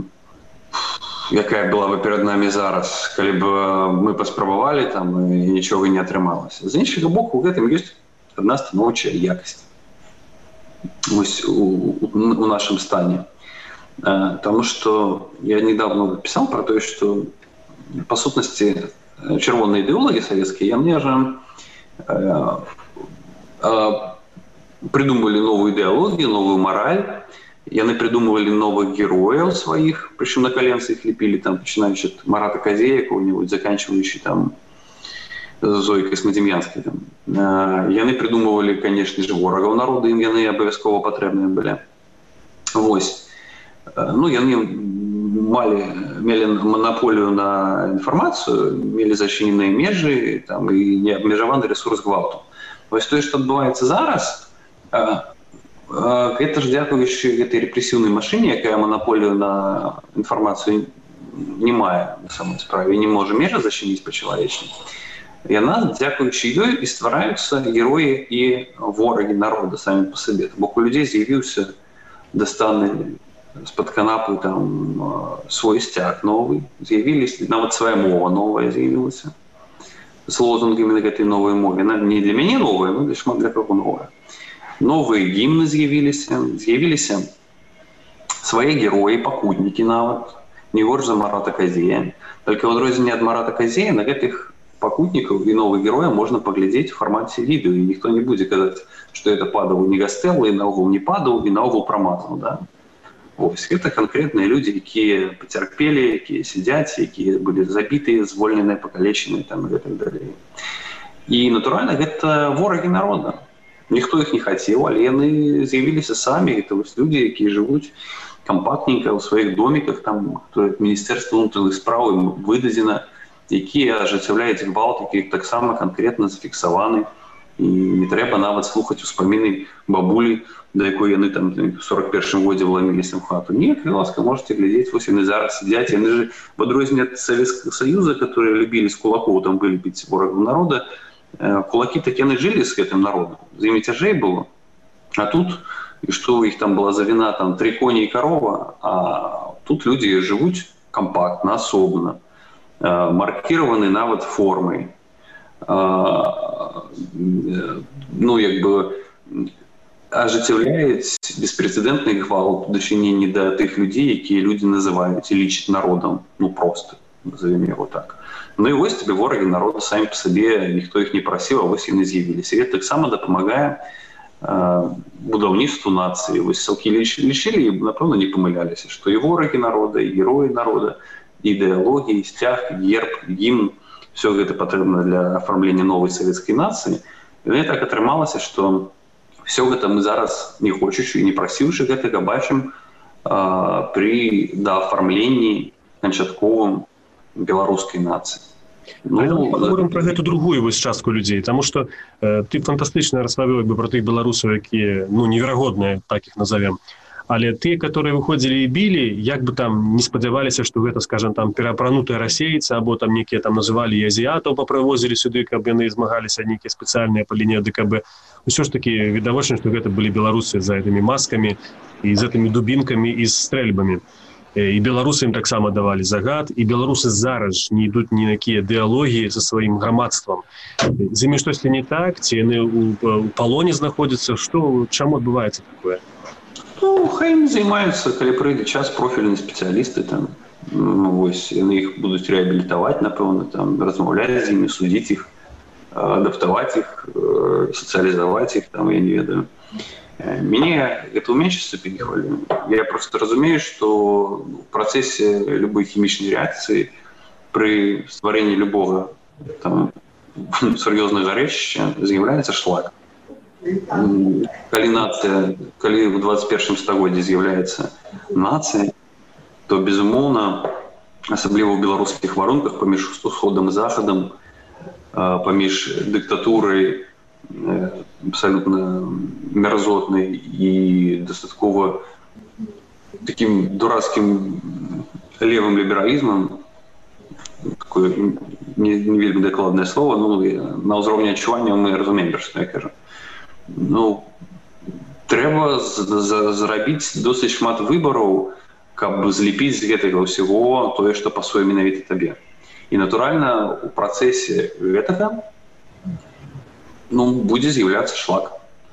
была бы перед нами зараз, калі б мы паспрабавалі там і нічога не атрымалася. З іншага боку, у гэтым ёсць адна станоўчая якасць у нашем стане. Потому что я недавно писал про то, что по сутности чырвоныя ідэолагі савецкія, мне же придумывали новую идеологию, новую мораль. Яны придумывали новых героев своих, причем на коленце их лепили, там, начинающий от Марата Козея какого-нибудь, заканчивающий там Зоей Космодемьянской. Яны придумывали, конечно же, ворогов народа, им яны обовязково потребные были. Вось. Ну, яны мели монополию на информацию, мели зачиненные межи, там, и необмежаваны ресурс гвалту. Вось тое, што адбываецца зараз, гэта ж дзякуючы гэтай рэпрэсіўнай машыне, якая монополію на інфармацыю не мае на самой справе і не можа межы зачыніць па-чалавечнаму. Яна, дзякуючы ёй, і ствараюцца героі і ворагі народа самі па сабе. Бо у людзей з'явіўся дастаны з-пад канапы там свой сцяг новы, з'явіліся, нават свая мова новая з'явілася з лозунгамі на гэтай новай мове. Не для мяне новая, но для шмат для каго новая. Новыя гімны з'явіліся свае героі, пакутнікі нават, не горш за Марата Казея. Толькі ў адрозненне ад Марата Казея на гэтых пакутнікаў і новых герояў можна паглядзець у фармаце відэо, і ніхто не будзе казаць, што это падаў не Гастэлла, і наогул не падаў, і наогул прамазаў, да? Ось, гэта канкрэтныя людзі, якія пацярпелі, якія сядзяць, якія былі забітыя, звольненыя, пакалечаныя там і так далей. І, натуральна, гэта ворагі народа. Ніхто іх не хацеў, але яны з'явіліся самі. Гэта вось людзі, якія жывуць кампактненька ў сваіх доміках, там, Міністэрства ўнутраных спраў ім выдадзена, якія ажыццяўляюць гвалт, які таксама канкрэтна зафіксаваны. І не трэба нават слухаць успаміны бабулі, да якой яны там у 41-м годзе вломіліся ў хату. Не, калі ласка, можете глядзець, вось яны зараз сидзяць, яны же в адрозненне ад Савецкага Саюза, которые любілі з кулакоў там вылепіць ворагаў народа, кулакі так яны жылі з гэтым народам, з імі цяжэй было. А тут, і што у іх там была за віна, там 3 коні і карова, а тут людзі жывуць кампактна, асобна, маркіраваны нават формай. Ну, як бы ажыццяўляюць беспрэцэдэнтны гвалт у дачыненні да тых людзей, якія людзі называюць і лічаць народам, ну проста, назовем яго так. Ну і вось тебе ворагі народа самі па сабе, ніхто іх не прасіў, а вось яны з'явіліся. І гэта таксама дапамагае будаўніцтву нацыі. Вось сялкі лічылі і, напэўна, не памыляліся, што і ворагі народа, і героі народа, ідэалогіі, сцяг, герб, гімн, все гэта патрэбна для афармлення новай савецкай нацыі. І так атрымалася, што все гэта мы зараз, не хочучы і не прасіўшы гэтага, бачым пры даафармленні канчатковым беларускай нацыі. Ну, паговорым пра гэту другую вось частку людзей, таму што ты фантастычна распавёў пра тых беларусаў, якія, ну, неверагодныя, так іх назовем. Але тыя, которые выходзілі і білі, як бы там не спадзяваліся, што гэта, скажем, там пераапранутыя расейцы, або там некія там называлі азіятаў, папрывозілі сюды, каб яны змагаліся нейкія спецыяльныя па лініі ДКБ. Усё ж такі відавочна, што гэта былі беларусы за гэтымі маскамі і з гэтымі дубінкамі і з стрэльбамі. І беларусы ім таксама давалі загад, і беларусы зараз не ідуць ні на якія дыалогіі са сваім грамадствам. З імі штосьці не так, ці яны ў палоне знаходзяцца, што, чаму адбываецца такое? Ну, хай ім займаюцца, калі прыйдзе час, профільныя спецыялісты, там, ну, вось, яны іх будуць рэабілітаваць, напэўна, там, размаўляць з імі, судзіць іх, адаптаваць іх, сацыялізаваць іх, там, я не ведаю. Мяне гэта ў меншай ступені хвалюе. Я просто разумею, што в працэсе любой хімічнай рэакцыі пры стварэнні любога там сур'ёзнага рэчышча з'яўляецца шлак. Калі нацыя, калі ў 21 стагоддзі з'яўляецца нацыя, то, безумоўна, асабліва ў беларускіх варунках паміж усходам і захадам, паміж дыктатурай абсолютно мерзотный и достатково таким дурацким левым либерализмом, такое не вельмі дакладнае слово, ну, на ўзроўні адчування мы разумеем, што я кажу. Ну, трэба зрабіць досыць шмат выбараў, каб злепіць з гэтага ўсяго тое, што пасуе менавіта табе. І, натуральна, у працэсе гэтага будзе з'яўляцца шлак.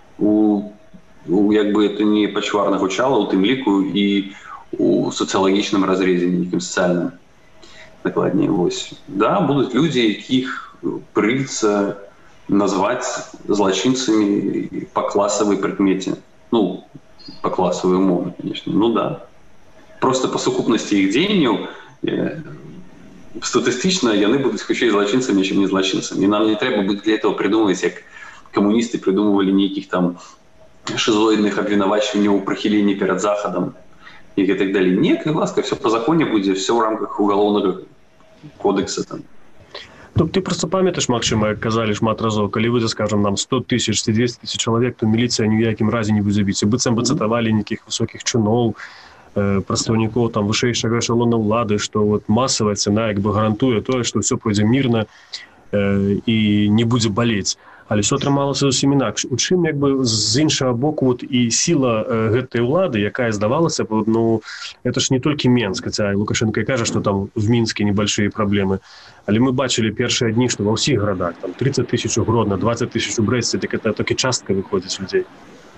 Як бы это не пачварна гучала, у тым ліку і у сацыялагічным разрезе, нейкім сацыяльным. Дакладней, вось. Да, будуць людзі, якіх прыйдзецца назваць злачынцамі па класавай прыкмеце. Ну, па класавай умове, конечно. Ну да. Просто па сукупнасці іх дзеянняў статыстычна яны будуць хутчэй злачынцамі, чым не злачынцамі. І нам не трэба будзе для этого придумываць, як камуністы придумывалі нейкіх там шизоидных абвінавачванняў у прыхіленні перад захадам і так далее. Не, калі ласка, все по законе будзе, все ў рамках уголовнага кодекса там. Ну, ты просто памятаеш, магчыма, як казалі шмат разоў, калі будзе, скажем, нам 100 тысяч ці 200 тысяч чалавек, то міліцыя ні ў якім разе не будзе біць. І быццам бы цытавалі нейкіх высокіх чыноў, прадстаўнікоў там вышэйшага эшалона ўлады, што вот масавая цана як бы гарантуе тое, што ўсё пройдзе мірна і не будзе балець. Але ўсё атрымалася зусім інакш. У чым як бы з іншага боку вот і сіла гэтай улады, якая здавалася б, ну это ж не толькі Менск, хаця Лукашенко і кажа, што там в Мінске небольшие праблемы. Але мы бачылі першыя дні, што ва ўсіх гарадах там 30 тысяч у Гродно, 20 тысяч у Брэсце, так это толькі частка выходзіць людзей.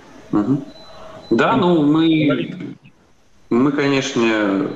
Да, ну мы, конечно,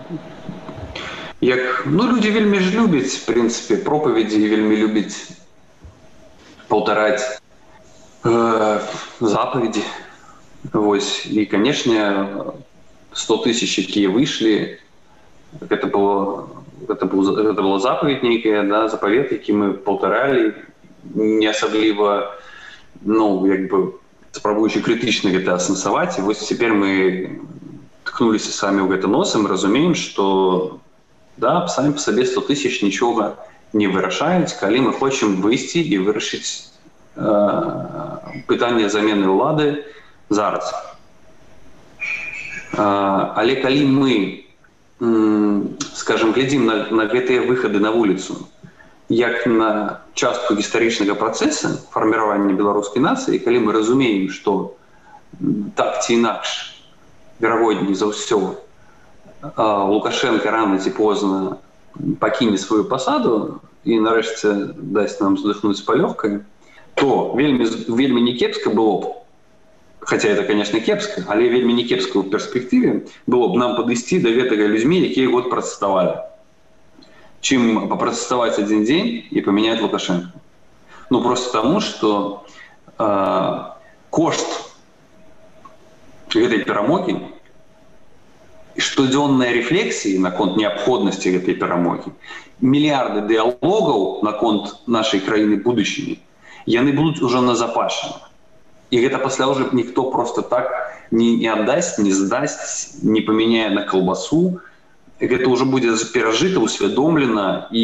як, ну люди вельмі ж любяць, в принципе, проповеди вельмі любяць паўтараць заповеди. Вось. И, конечно, 100 тысяч, якія выйшлі, это была заповедь некая, да, запавет, які мы паўтаралі, не асабліва, ну, як бы, спрабуючы крытычна гэта асэнсаваць. І вось цяпер мы ткнуліся самі ў гэта носам, разумеем, што, да, самі па сабе 100 тысяч нічога не вырашаюць, калі мы хочам выйсці і вырашыць пытанне замены ўлады зараз. Але калі мы, скажем, глядзім на гэтыя выхады на вуліцу як на частку гістарычнага працэса фарміравання беларускай нацыі, калі мы разумеем, што так ці інакш, верагодней за ўсё, Лукашенко рано ці позна пакіне сваю пасаду і нарэшце дасць нам здыхнуць палёгкай, то вельмі не кепска было б, хаця это, конечно, кепска, але вельмі не кепска ў перспектыве было б нам падысці да гэтага людзьмі, якія год пратэставалі, чым папратэставаць адзін дзень і памяняць Лукашенко. Ну, просто таму, што кошт гэтай перамогі і штодзённыя рэфлексіі наконт неабходнасці гэтай перамогі, мільярды дыялогаў наконт нашай краіны будучыні, яны будуць ужо назапашаны. І гэта пасля ўжо ніхто просто так не аддасць, не здасць, не памяняе на калбасу. Гэта ўжо будзе перажыта, усвядомлена і,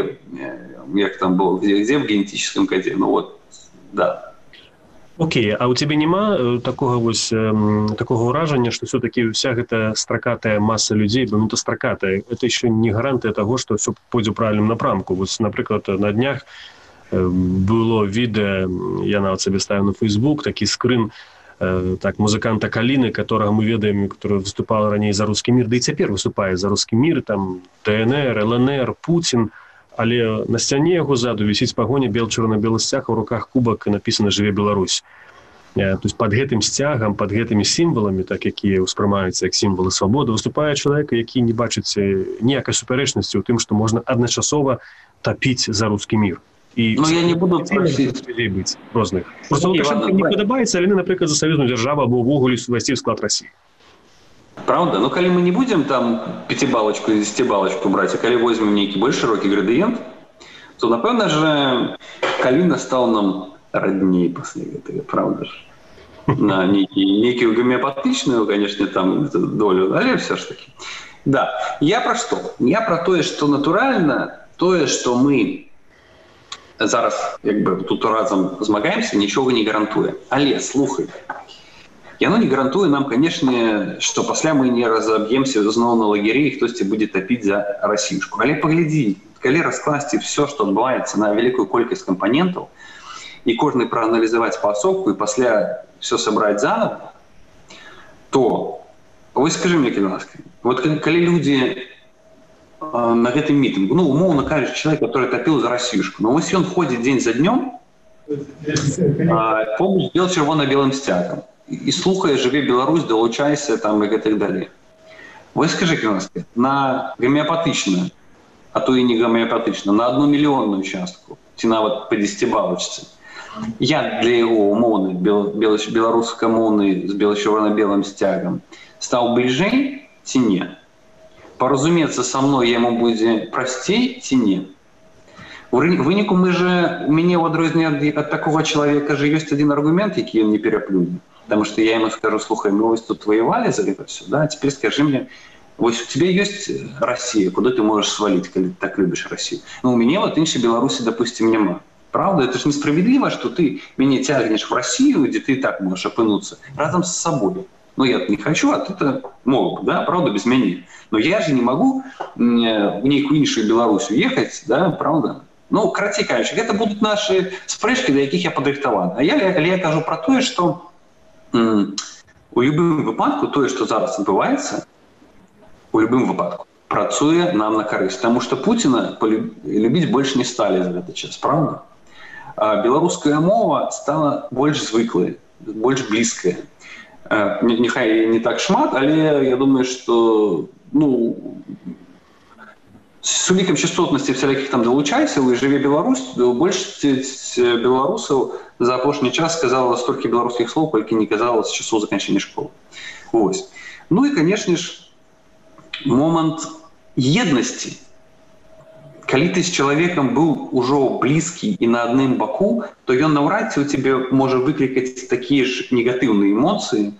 як там было, где в генетическом коде. Ну вот, да. Окей, а у тебе нема такого ўражання, што все-таки вся гэта стракатая маса людзей, бо это стракатая, это еще не гарантыя того, што все пойдзе ў правільным напрамку. Вот, напрыклад, на днях было відэа, я нават сабе ставіў на Facebook, такі скрын так музыканта Каліны, которого мы ведаем, который выступал раней за русский мир, да і цяпер выступае за русский мир, там ДНР, ЛНР, Путин, але на сцяне яго ззаду вісіць пагоня бел-чырвона-белы сцяг, у руках кубак і напісана «Жыве Беларусь». То есть под гэтым сцягам, под гэтымі сімваламі, так якія ўспрымаюцца як сімвалы свабоды, выступае чалавек, які не бачыць ніякай супярэчнасці ў тым, што можна адначасова тапіць за русский мир. І я не буду просіць людей быць розных. Просто Лукашенко не падабаецца, але, напрыклад, за саюзную дзяржаву або ўвогуле увайсці ў склад России. Правда? Но калі мы не будем там 5-балочку и 10-балочку брать, а калі возьмем нейкі больш широкі градыент, то, напэўна же, Каліна стал нам родней после гэтага, правда ж? На нейкую гомеопатычную, конечно, там долю, але все ж таки. Да. Я про что? Я про тое, что натуральна, тое, что мы зараз як бы тут разам змагаемся, нічога не гарантуе. Але, слухай, яно не гарантуе нам, конечно, што пасля мы не разаб'емся зноў на лагеры і хтосьці будзе тапіць за расійшку. Але паглядзі, калі раскласці все, што адбываецца на вялікую колькасць кампанентаў, і кожны прааналізаваць паасобку і пасля все сабраць заново, то вось скажы мне, калі ласка, вот калі людзі на гэтым мітынгу, ну, умоўна кажучы, чалавек, который тапіў за расійшку, но вось ён ходзіць дзень за днём побач з бел-чырвона-белым сцягам і слухае «Жыве Беларусь», далучайся там і гэтак далей. Вось скажы, калі ласка, на гомеопатычную, а то і не гомеопатычную, на 1 мільённую частку, ці нават па 10-балочцы, я для яго умоўны беларускамоўны з бел-чырвона-белым сцягам стаў бліжэй ці не? Поразумецца са мной яму будзе прасцей ці не? У выніку у мяне ў адрозненне ад такого чалавека же ёсць адзін аргумент, які ён не пераплюне. Потому что я ему скажу: слухай, мы вось тут воевали за это все, да, теперь скажи мне, вот у тебя есть Россия, куда ты можешь свалить, когда ты так любишь Россию? Ну, у меня вот іншай Беларуси, допустим, нема. Правда? Это же несправедливо, что ты меня тягнешь в Россию, где ты и так можешь опынуться, разом с собой. Ну, я не хочу, а ты-то мог бы, да, правда, без меня. Но я же не могу в некую іншую Беларусь уехать, да, правда? Ну, короче, это будут наши спрэчки, до яких я падрыхтаваны. А я кажу про то, что у любым выпадку тое, што зараз адбываецца, у любым выпадку працуе нам на карысць, таму што Пуціна любіць больш не сталі за гэты час, правда? А беларуская мова стала больш звыклай, больш блізкая. Няхай не так шмат, але я думаю, што с улікам частотнасці всялякіх там далучайцаў і жыве Беларусь, большасць беларусаў за апошні час сказала столькі беларускіх слоў, колькі не казала з часоў заканчэння школы. Вось. Ну і, канешне ж, момант еднасці. Калі ты з чалавекам быў ужо блізкі і на адным баку, то ён наўрад ці ў цябе можа выклікаць такія ж негатыўныя эмоцыі,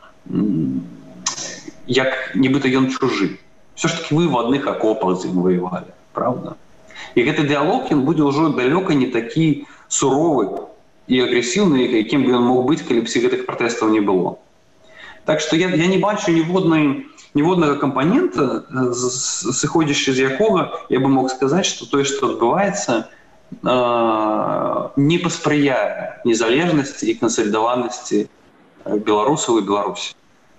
як нібыта ён чужы. Все ж таки вы в адных акопах з ім воевалі, правда? І гэты дыалог, ён будзе ўжо далёка не такі суровы і агрэсіўны, якім бы ён мог быць, калі б гэтых пратэстаў не было. Так што я не бачу ніводнага кампанента, сыходзячы з якога я бы мог сказаць, што тое, што адбываецца, не паспрыяе незалежнасці і кансалідаванасці беларусаў і Беларусі.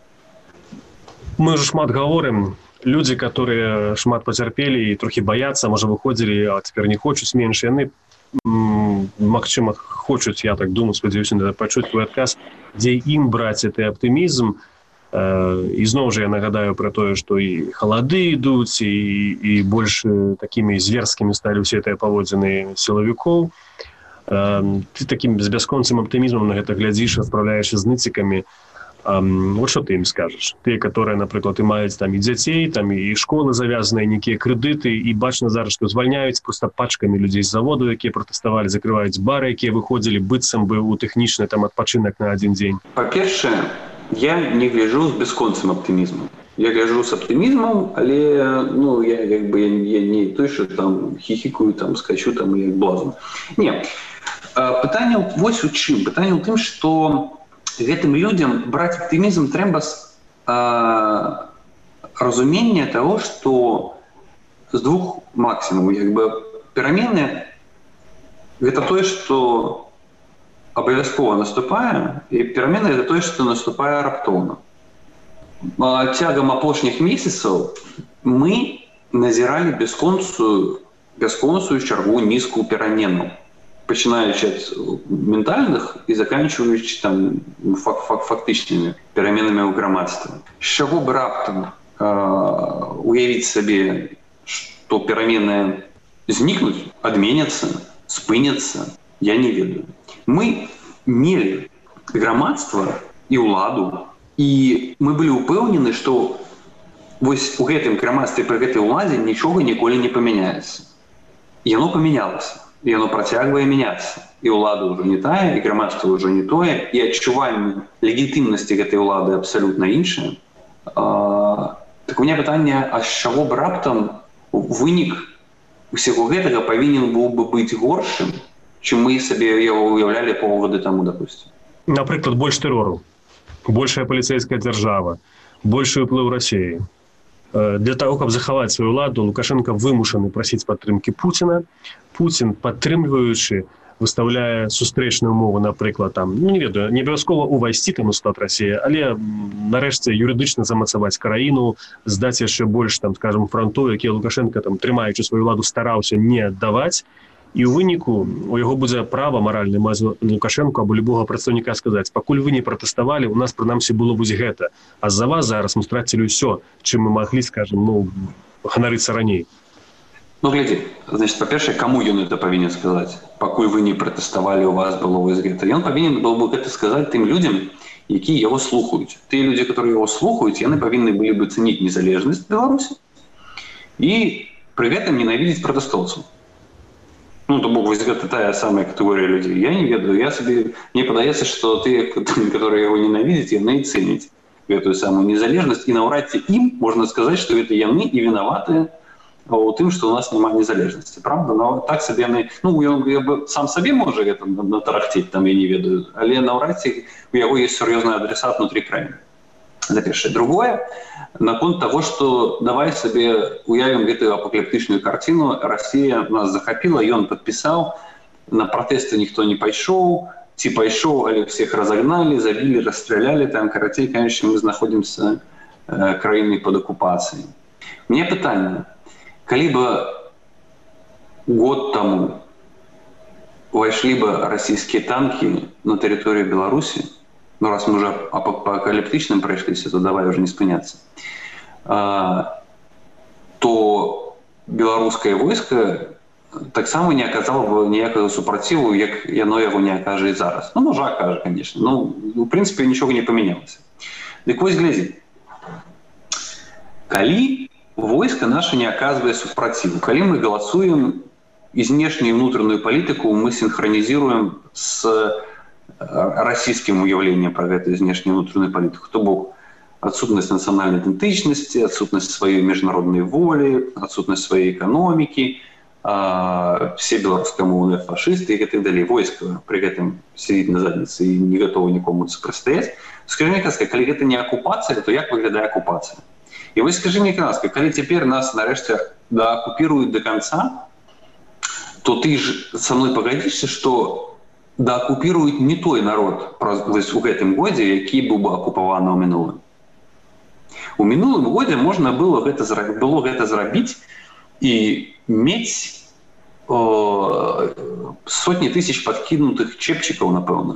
Мы ўжо шмат гаворым. Люди, которые шмат потерпели и трохи боятся, может, выходили, а теперь не хочуць менш, яны, магчыма, хочуць, я так думаю, спадзяюся, пачуць твой адказ, дзе ім браць гэты аптымізм. І зноў жа я нагадаю пра тое, што і халады ідуць, і больш такімі зверскімі сталі ўсе гэтыя паводзіны сілавікоў. Ты такім з бясконцым аптымізмам на гэта глядзіш, адпраўляеш з ныцікамі. Вот что ты им скажешь? Ты, которые, например, и маюць там и дзяцей, там и школы завязанные, некие кредиты, и бачна зараз, что звальняюць просто пачками людей з заводу, якія протестовали, закрываюць бары, якія выходили, быццам бы у тэхнічны там адпачынак на один день. По-першае, я не гляжу з бясконцым аптымізмам. Я гляжу з аптымізмам, але я не той, что там хихикаю, там скачу, там як блазан. Не. Пытанне вось у чым? Пытанне ў тым, што гэтым людям браць аптымізм трэба разумення того, што з двух максімумаў, перамены гэта тое, што абавязкова наступае, і перамены гэта тое, што наступае раптоўна. Цягам апошніх месяцаў мы назіралі бясконцую чаргу нізкую перамену, пачынаючы ад ментальных і заканчваючы там фактычнымі пераменамі ў грамадстве. З чаго б раптам уявіць сабе, што перамены знікнуць, адменяцца, спыняцца, я не ведаю. Мы мелі грамадства і ўладу, і мы былі ўпэўнены, што вось у гэтым грамадстве пры гэтай уладзе нічога ніколі не памяняецца. Яно памянялася. І яно працягвае мяняцца. І ўлада ўжо не тая, і грамадства ўжо не тое, і адчуванне легітымнасці гэтай улады абсалютна іншае. Так у меня пытанне, а з чаго б раптам вынік усяго гэтага павінен быў бы быць горшым, чым мы сабе яго уяўлялі паўгода таму, допустим. Напрыклад, больш тэрору, большая паліцэйская дзяржава, большы ўплыў Расіі. Для того, каб захаваць сваю ўладу, Лукашенко вымушаны прасіць падтрымкі Пуціна. Пуцін, падтрымліваючы, выставляе сустрэчныя умовы, напрыклад, там, не ведаю, не абавязкова увайсці там у склад Расіі, але нарэшце юрыдычна замацаваць краіну, здаць яшчэ больш, там, скажем, фронту, якія Лукашенко, там, трымаючы сваю ўладу, стараўся не аддаваць. І ў выніку у яго будзе права маральнае Лукашенко або любога прадстаўніка сказаць: пакуль вы не пратэставалі, у нас прынамсі было вось гэта, а з-за вас зараз мы страцілі ўсё, чым мы маглі, скажем, ганарыцца раней. Ну, глядзі, значит, па-першае, каму ён это павінен сказаць? Пакуль вы не пратэставалі, у вас было вось гэта. Ён павінен был бы гэта сказаць тым людзям, якія яго слухаюць. Тыя людзі, которые яго слухаюць, яны павінны былі бы цэніць незалежнасць Беларусі і пры гэтым ненавідзець пратэстоўцаў. Ну, то бок, вось гэта тая самая катэгорія людзей. Я не ведаю, мне падаецца, што тыя, которые яго ненавідзяць, яны цэняць гэтую самую незалежнасць, і наўрад ці ім можна сказаць, што гэта яны і вінаватыя у тым, што у нас няма незалежнасці. Правда? Но так сабе яны... Ну, ён сам сабе можа гэта натарахцець, там, я не ведаю, але наўрад ці у яго ёсць сур'ёзны адресат внутрі краіны. Это первое. Другое, наконт того, что давай себе уявим эту апокалиптичную картину. Россия нас захопила, и он подписал, на протесты никто не пошел, типа пошел, але всех разогнали, забили, расстреляли, там, короче, конечно, мы находимся краиной под оккупацией. Мне питание, коли бы год тому вошли бы российские танки на территорию Беларуси, ну, раз мы уже по апокалиптичным прошлись, то давай уже не спыняться, то белорусское войско так само не оказало бы ніякого супротиву, як яно его не окаже и зараз. Ну, може окаже, конечно. Ну, в принципе, ничего не поменялось. Так вот, глядите. Коли войско наше не оказывает супротиву, коли мы голосуем и внешнюю и внутреннюю политику мы синхронизируем с российским уявлением про эту внешнюю и внутреннюю политику, то бок отсутность национальной идентичности, отсутность своей международной воли, отсутность своей экономики, все белорусские мовные фашисты и так далее. Войско при этом сидит на заднице и не готово никому противостоять. Скажи мне, Каска, коли это не оккупация, то як выглядает оккупация? И вы скажи мне, Каска, коли теперь нас нарешті дооккупируют до конца, то ты же со мной погодишься, что дооккупируют не той народ в гэтым годзе, які быў бы акупаваны ў мінулым. У мінулым годзе можна было гэта зрабіць і мець сотні тысяч подкінутых чепчикаў, напэўна.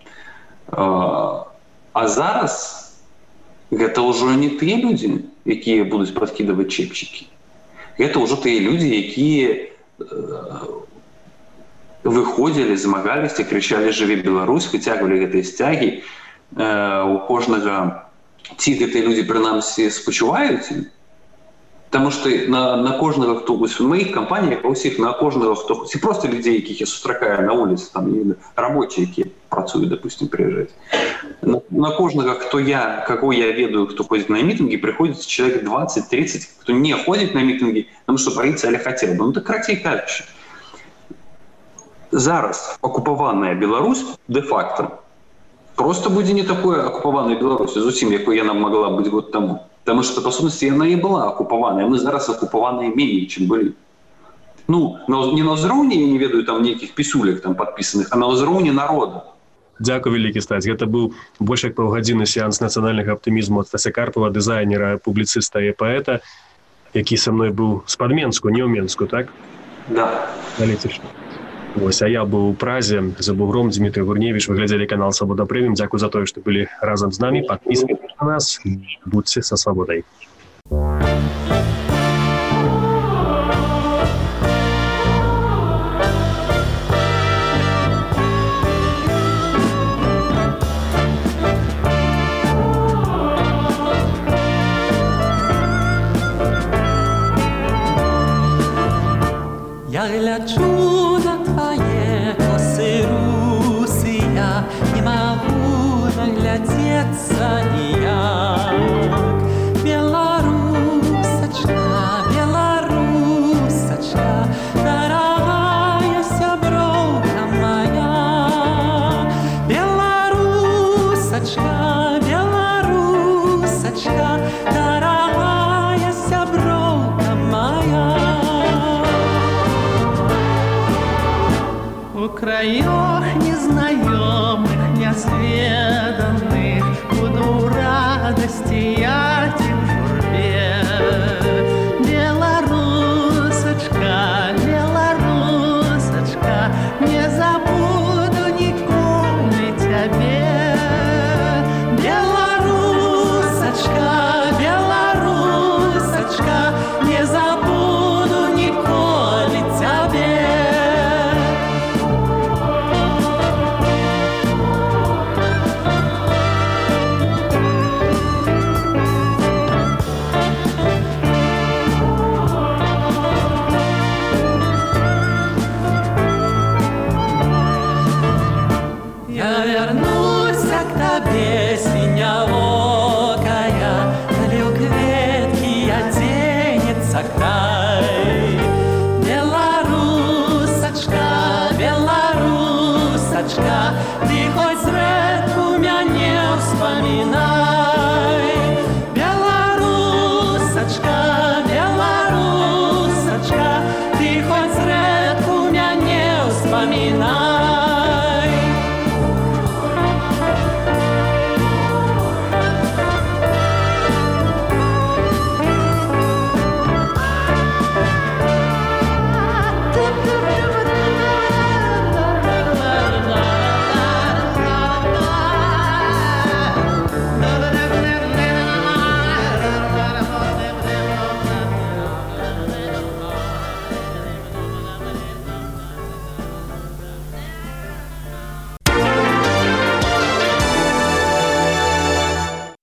А зараз гэта ўжо не тыя людзі, якія будуць подкідаваць чепчики. Гэта ўжо тыя людзі, якія выходзілі, змагаліся, крычалі «Жыві Беларусь», выцягвалі гэтыя сцягі. У кожнага ці гэтыя людзі прынамсі спачуваюць, таму што на кожнага, хто вось у маіх кампаніях, у ўсіх на кожнага, хто ці проста людзей, якіх я сустракаю на вуліцы, там рабочыя, якія працуюць, допустим, прыязджаць. На кожнага, каго я ведаю, хто ходзіць на мітынгі, прыходзіць чалавек 20-30, хто не ходзіць на мітынгі, таму што баіцца, але хацеў бы. Ну так крацей кажучы. Зараз окупаваная Беларусь де-факто просто будзе не такое окупаваная Беларусь, зусім, якой яна могла быць год таму. Таму што, па сутнасці, яна і была окупаваная. Мы зараз окупаваныя меней, чым былі. Ну, не на ўзроўні, я не ведаю, там нейкіх пісулек там падпісаных, а на ўзроўні народа. Дзякуй вялікі, Стаць. Гэта быў больш як паўгадзіны сеанс нацыянальнага аптымізму ад Стася Карпова, дызайнера, публіцыста і паэта, які са мной быў з-пад Менску, не ў Менску, так? Да. Аналітычна. Вось, а я быў у Празе за бугром. Дмітрий Гурневіч. Вы глядзелі канал «Свабода Прэміум». Дзякуй за тое, што былі разам з намі. Падпісвайтеся на нас. Будьце са свабодай. Я гляджу на твае косы, Русія, не магу наглядзецца ніяк. Беларусачка, беларусачка, дарагая сяброўка моя. Беларусачка, беларусачка, дарагая сяброўка моя. Украина.